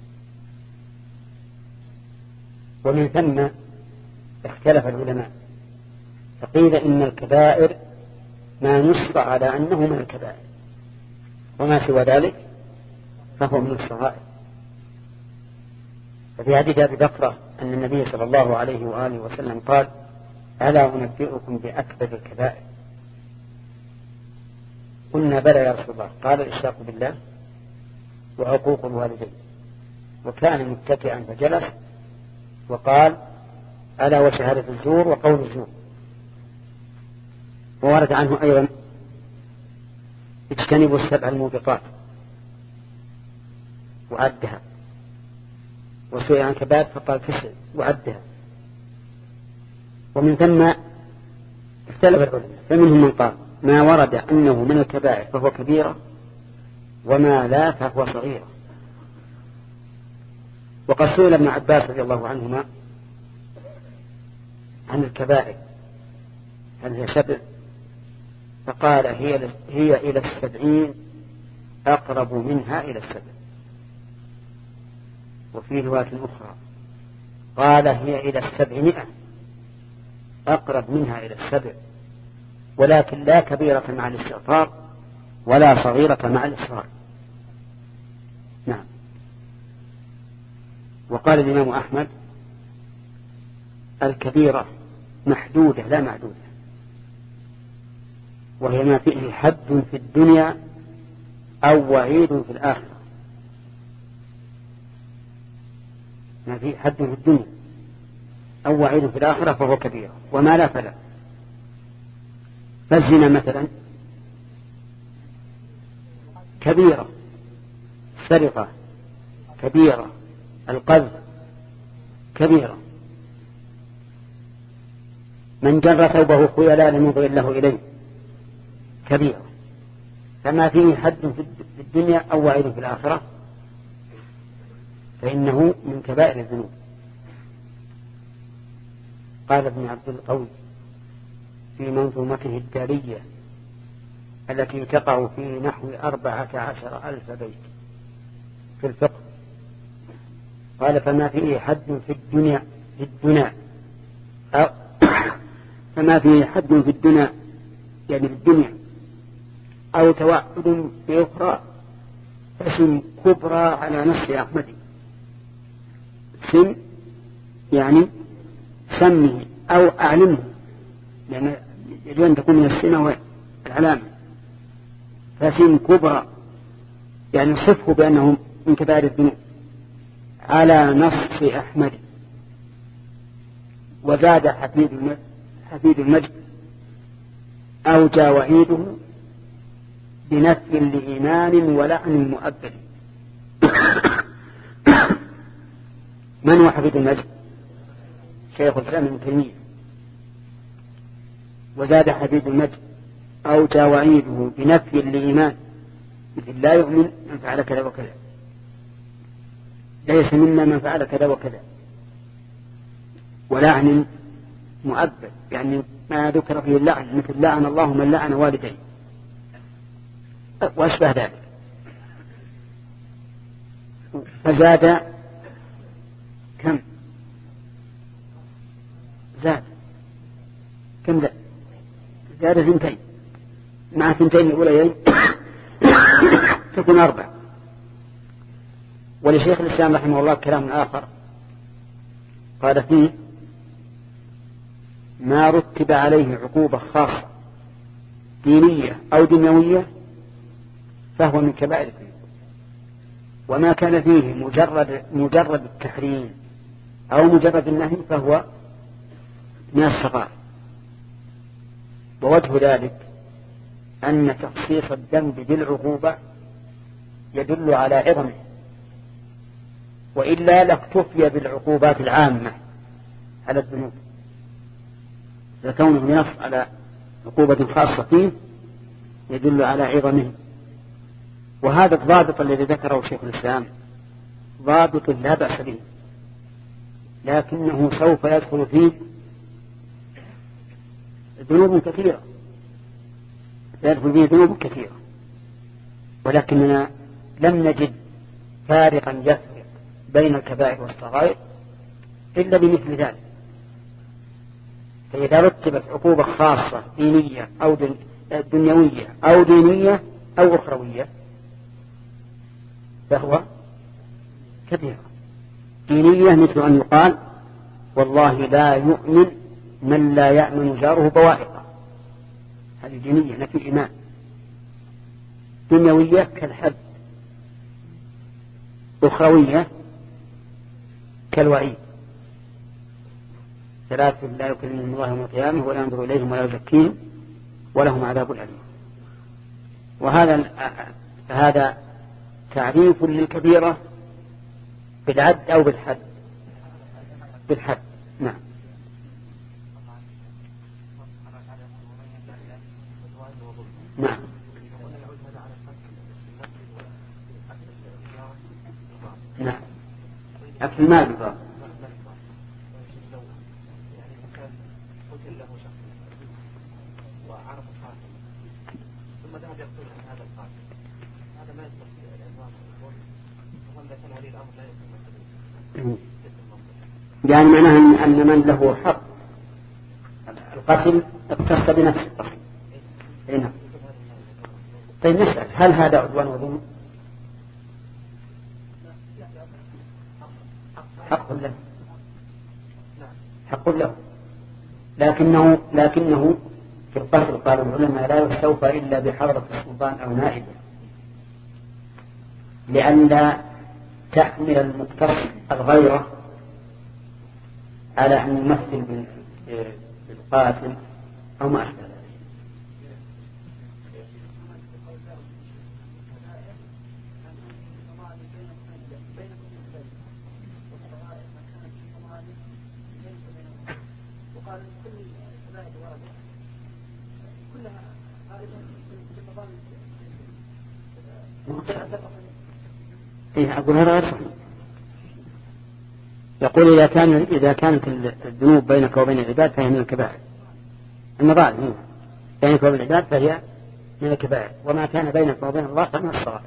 ومن ثم اختلف العلماء، فقيل إن الكبائر ما نص على أنه من الكبائر، وما سوى ذلك فهو من الصغائر. ففي حديث أبي بكر أن النبي صلى الله عليه وآله وسلم قال: ألا أنبئكم بأكبر الكبائر؟ قلنا: بلى يا رسول الله. قال: الإشراك بالله وعقوق الوالدين. وكان متكئا فجلس وقال: ألا وشهادة الزور وقول الزور. وورد عنه أيضا: اجتنبوا السبع الموبقات وعدها. وسئل عن كبائر فقال: تسع وعدها. ومن ثم اختلف العلماء، فمنهم من قال: ما ورد أنه من الكبائر فهو كبيرة، وما لا فهو صغيرة. وقد سئل ابن عباس رضي الله عنهما عن الكبائر هل هي سبع؟ فقال: هي, هي إلى السبعين أقرب منها إلى السبع. وفي رواية أخرى قال: هي إلى السبعمائة أقرب منها إلى السبع، ولكن لا كبيرة مع الاستغفار ولا صغيرة مع الإصرار. نعم. وقال الإمام أحمد: الكبيرة محدودة لا معدودة، وهي ما فيه حد في الدنيا أو وعيد في الآخرة. ما فيه حد في الدنيا أو وعيد في الآخرة فهو كبيرة، وما لا فلا. فالزنا مثلا كبيرة، السرقة كبيرة، القذف كبيرة، من جر ثوبه خيلاء لم ينظر الله إليه كبيرة. فما فيه حد في الدنيا أو وعيد في الآخرة فإنه من كبائر الذنوب. قال ابن عبد القوي في منظومته الدارية التي تقع في نحو أربعة عشر ألف بيت في الفقه، قال: فما فيه حد في الدنيا في الدنيا أو فما فيه حد في الدنيا يعني في الدنيا أو توعد بأخرى فسم كبرى على نص أحمد. سم يعني سمه أو أعلمه، لأن يجب أن تكون من السنة والعلامة. فسم كبرى يعني صفه بأنه من كبائر الذنوب على نص أحمد. وزاد حفيد المجد, حفيد المجد أوجى وعيده بنفي لإيمان ولعن مؤبد. من هو حفيد المجد؟ شيخ الإسلام ابن تيمية. وزاد حفيد المجد أوجى وعيده بنفي لإيمان، مثل لا يؤمن من فعل كذا وكذا، ليس منا من فعل كذا وكذا. ولعن مؤبد يعني ما ذكر فيه اللعن، مثل لعن الله من لعن والديه وأشبه ذلك. فزاد كم؟ زاد كم زاد؟ زاد ثنتين، مع ثنتين الأوليين تكون أربع. ولشيخ الإسلام رحمه الله كلام آخر قال فيه: ما رتب عليه عقوبة خاصة دينية أو دنيوية فهو من كبائر الذنوب، وما كان فيه مجرد مجرد التحريم أو مجرد النهي فهو من الصغائر. ووجه ذلك أن تخصيص الذنب بالعقوبة يدل على عظمه، وإلا لاكتفي بالعقوبات العامة على الذنوب، فكونه ينص على عقوبة خاصة فيه يدل على عظمه. وهذا الضابط الذي ذكره شيخ الإسلام ضابط لا بأس به، لكنه سوف يدخل فيه ذنوب كثيرة يدخل فيه ذنوب كثيرة، ولكننا لم نجد فارقا يفرق بين الكبائر والصغائر إلا بمثل ذلك. فإذا رتبت عقوبة خاصة دينية أو دنيوية أو دينية أو أخروية فهو كبيرة. دينية مثل أن يقال والله لا يؤمن من لا يأمن جاره بوائقه، هذه دينية نفي إيمان. دنيوية كالحد، أخروية كالوعيد، ثلاث لا يكلمهم الله يوم القيامة ولا ينظر إليهم ولا يزكيهم ولهم عذاب أليم. وهذا هذا تعريف للكبيرة بالعد أو بالحد. بالحد نعم. نعم نعم أكل المال بالضبط. يعني معناها أن من له حق القتل اقتص بنفس القتل. هنا طيب نسأل هل هذا عدوان وظلم؟ حق له حق له لكنه لكنه في القتل قال العلماء لا يستوفى إلا بحضرة السلطان أو نائبه، لئلا تحمل المقتص الغيرة على أن يمثل بالقاتل أو ما أشبه ذلك. إيه أقول هذا غير صحيح. يقول إذا كان إذا كانت الذنوب بينك وبين العباد فهي من الكبائر. المظالم بينك وبين العباد فهي من الكبائر، وما كان بينك وبين الله فمن الصغائر.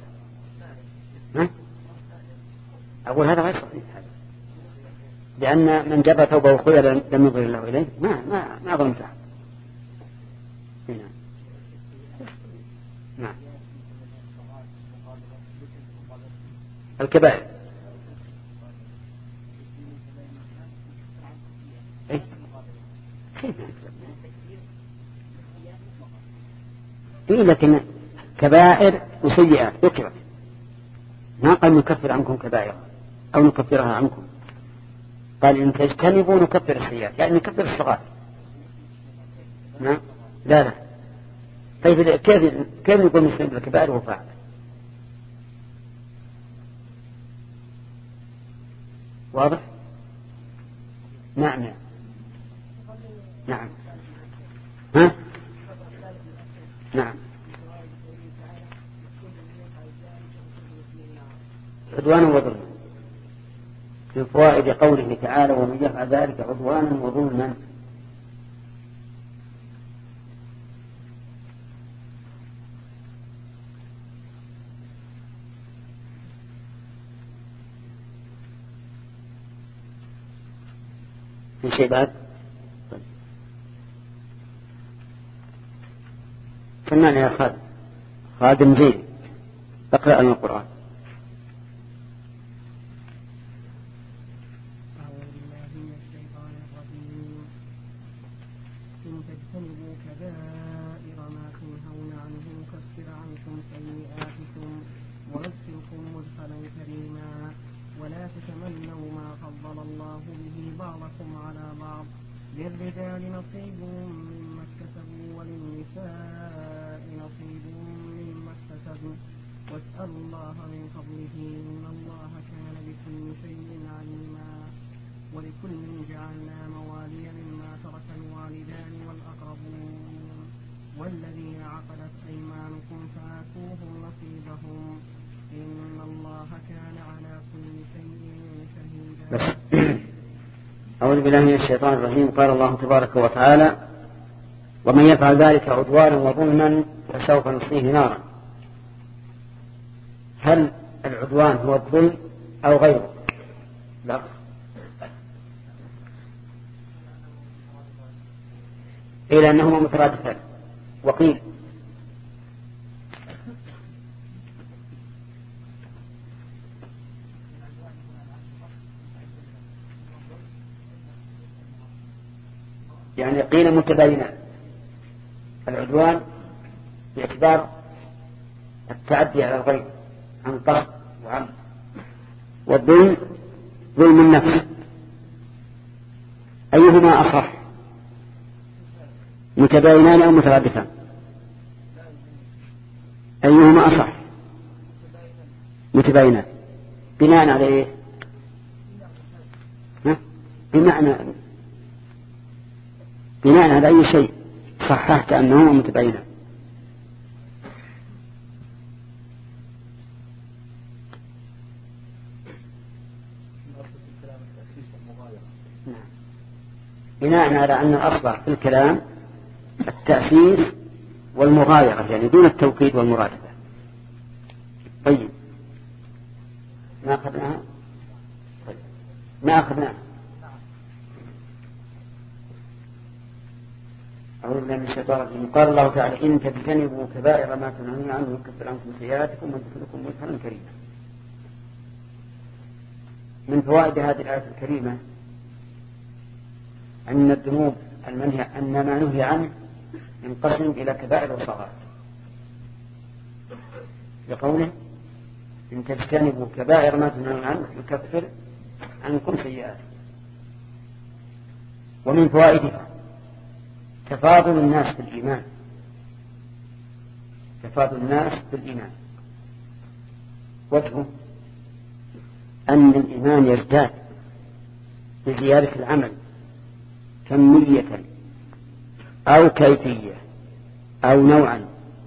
أقول هذا غير صحيح هذا، لأن من جبى ثوبه خيلا لم ينظر الله إليه ما ما ما ظلمت أحد. نعم نعم الكبائر إيه؟ إيه لكن كبائر وسيئات ذكرت، ما قال نكفر عنكم كبائر أو نكفرها عنكم، قال إن تجتنبوا نكفر السيئات، يعني نكفر الصغائر. نعم لا لا طيب كيف كيف يقول مسلم الكبائر وفاعل؟ واضح؟ نعم نعم نعم ها نعم عدوانا وظلما. في فوائد قوله تعالى ومن يفعل ذلك عدوانا وظلما. في شيء بعد؟ سمعنا يا خادم خادم زين اقرأ لنا القرآن. أعوذ بالله من الشيطان الرجيم. إن تجتنبوا كبائر ما تنهون عنه نكفر عنكم سيئاتكم وندخلكم مدخلا كريما ولا تتمنوا ما فضل الله به بعضكم على بعض للرجال نصيب مما اكتسبوا وللنساء نصيب مما اكتسبوا واسألوا الله من فضله إن الله كان بكل شيء عليما. ولكل جعلنا موالي مما ترك الوالدان والأقربون والذين عقدت أيمانكم فآتوهم نصيبهم إن الله كان على كل شيء شهيدا. بس أعوذ بالله من الشيطان الرجيم. قال الله تبارك وتعالى: ومن يفعل ذلك عدوانا وظلما فسوف نصليه نارا. هل العدوان هو الظلم أو غيره؟ لا، إلى أنهما مترادفان. وقيل يعني قيل متباينان. العدوان باعتبار التعدي على الغير عن قصد وعمد، والظلم ظلم النفس. أيهما أصح، متباينان أو مترادفان؟ أيهما أصح؟ متباينان. بناء على إيه؟ بمعنى بناء على أي شيء صححت أنه متباينان؟ بناء على أن الأصلح في الكلام التأسيس والمغايرة، يعني دون التوكيد والمرادفة. طيب ما أخذناها طيب. ما أخذناها أعوذ بالله من الشيطان الرجيم. قال الله تعالى: إن تجتنبوا كبائر ما تنهون عنه يكفر عنكم سيئاتكم ويدخلكم مدخلا كريما. من فوائد هذه الآية الكريمة أن الذنوب المنهي أن ما نهي عنه ينقسم إلى كبائر وصغائر، لقوله: إن تجتنبوا كبائر ما تنهون عنه يكفر عنكم سيئاتكم. ومن فوائدها تفاضل الناس بالإيمان، تفاضل الناس بالإيمان. وجهه أن الإيمان يزداد بزيادة العمل كمية أو كيفية أو نوعا.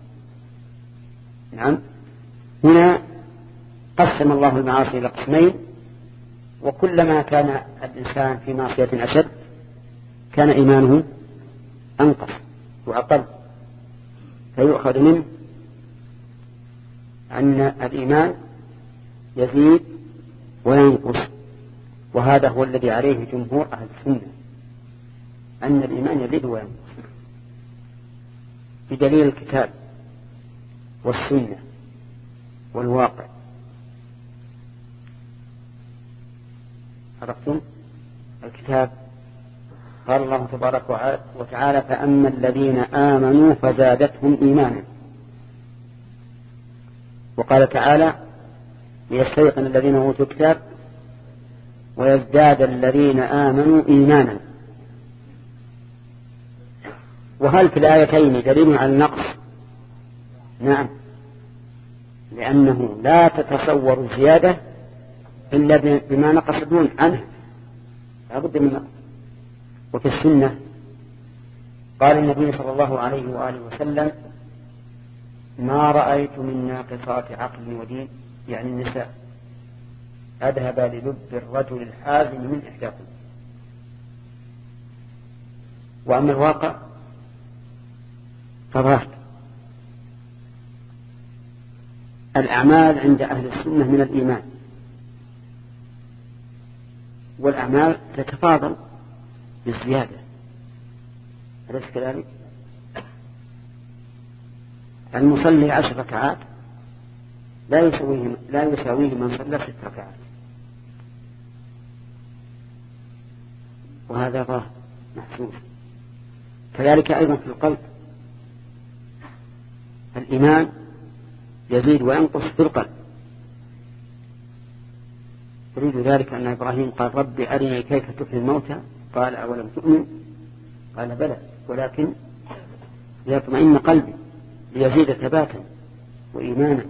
نعم، هنا قسم الله المعاصي إلى قسمين، وكلما كان الإنسان في معصية أشد كان إيمانه أنقص وأقل، فيؤخذ منه أن الإيمان يزيد وينقص. وهذا هو الذي عليه جمهور أهل السنة، أن الإيمان يزيد وينقص بدليل الكتاب والسنة والواقع. عرفتم؟ الكتاب قال الله تبارك وتعالى: فأما الذين آمنوا فزادتهم إيمانا. وقال تعالى: ليستيقن الذين أوتوا الكتاب ويزداد الذين آمنوا إيمانا. وهل في الآيتين دليل على النقص؟ نعم، لأنه لا تتصور الزيادة إلا بما نقص دون عنه، لا بد من نقص. وفي السنة قال النبي صلى الله عليه وآله وسلم: ما رأيت من ناقصات عقل ودين، يعني النساء، أذهب للب الرجل الحازم من إحداكم. وأما الواقع فظاهر الأعمال عند أهل السنة من الإيمان، والأعمال تتفاضل بالزيادة، أليس كذلك؟ المصلي عشر ركعات لا يساويه لا يساويه من صلى ست ركعات، وهذا ظاهر محسوس. كذلك أيضا في القلب الإيمان يزيد وينقص في القلب. يريد ذلك أن إبراهيم قال: رب أرني كيف تحيي الموتى، قال: أولم تؤمن؟ قال: بلى ولكن ليطمئن قلبي ليزيد ثباتا وإيمانا.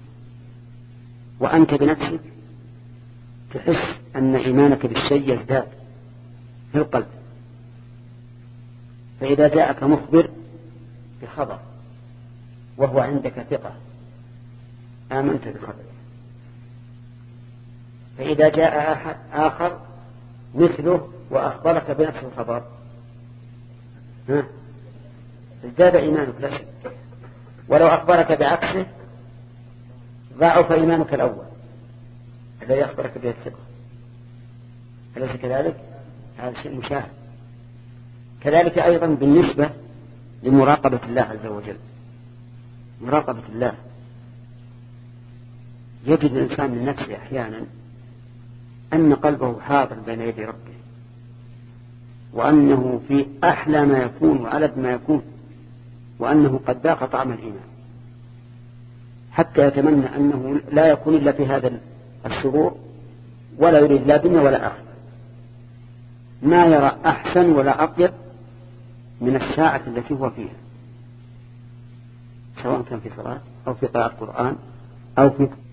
وأنت بنفسك تحس أن إيمانك بالشيء يزداد في القلب، فإذا جاءك مخبر بخبر وهو عندك ثقة آمنت بخبره، فإذا جاء أحد آخر مثله وأخبرك بنفس الخبر ازداد إيمانك لا شك، ولو أخبرك بعكسه ضعف إيمانك الأول الذي أخبرك به الثقة، أليس كذلك؟ هذا شيء مشاهد. كذلك أيضا بالنسبة لمراقبة الله عز وجل، مراقبة الله يجد الإنسان من نفسه أحيانا أن قلبه حاضر بين يدي ربه، وأنه في أحلى ما يكون وألد ما يكون، وأنه قد ذاق طعم الإيمان، حتى يتمنى أنه لا يكون إلا في هذا الشرور، ولا يريد لا دنيا ولا آخرة، ما يرى أحسن ولا أطيب من الساعة التي هو فيها، سواء كان في صلاة أو في قراءة قرآن أو في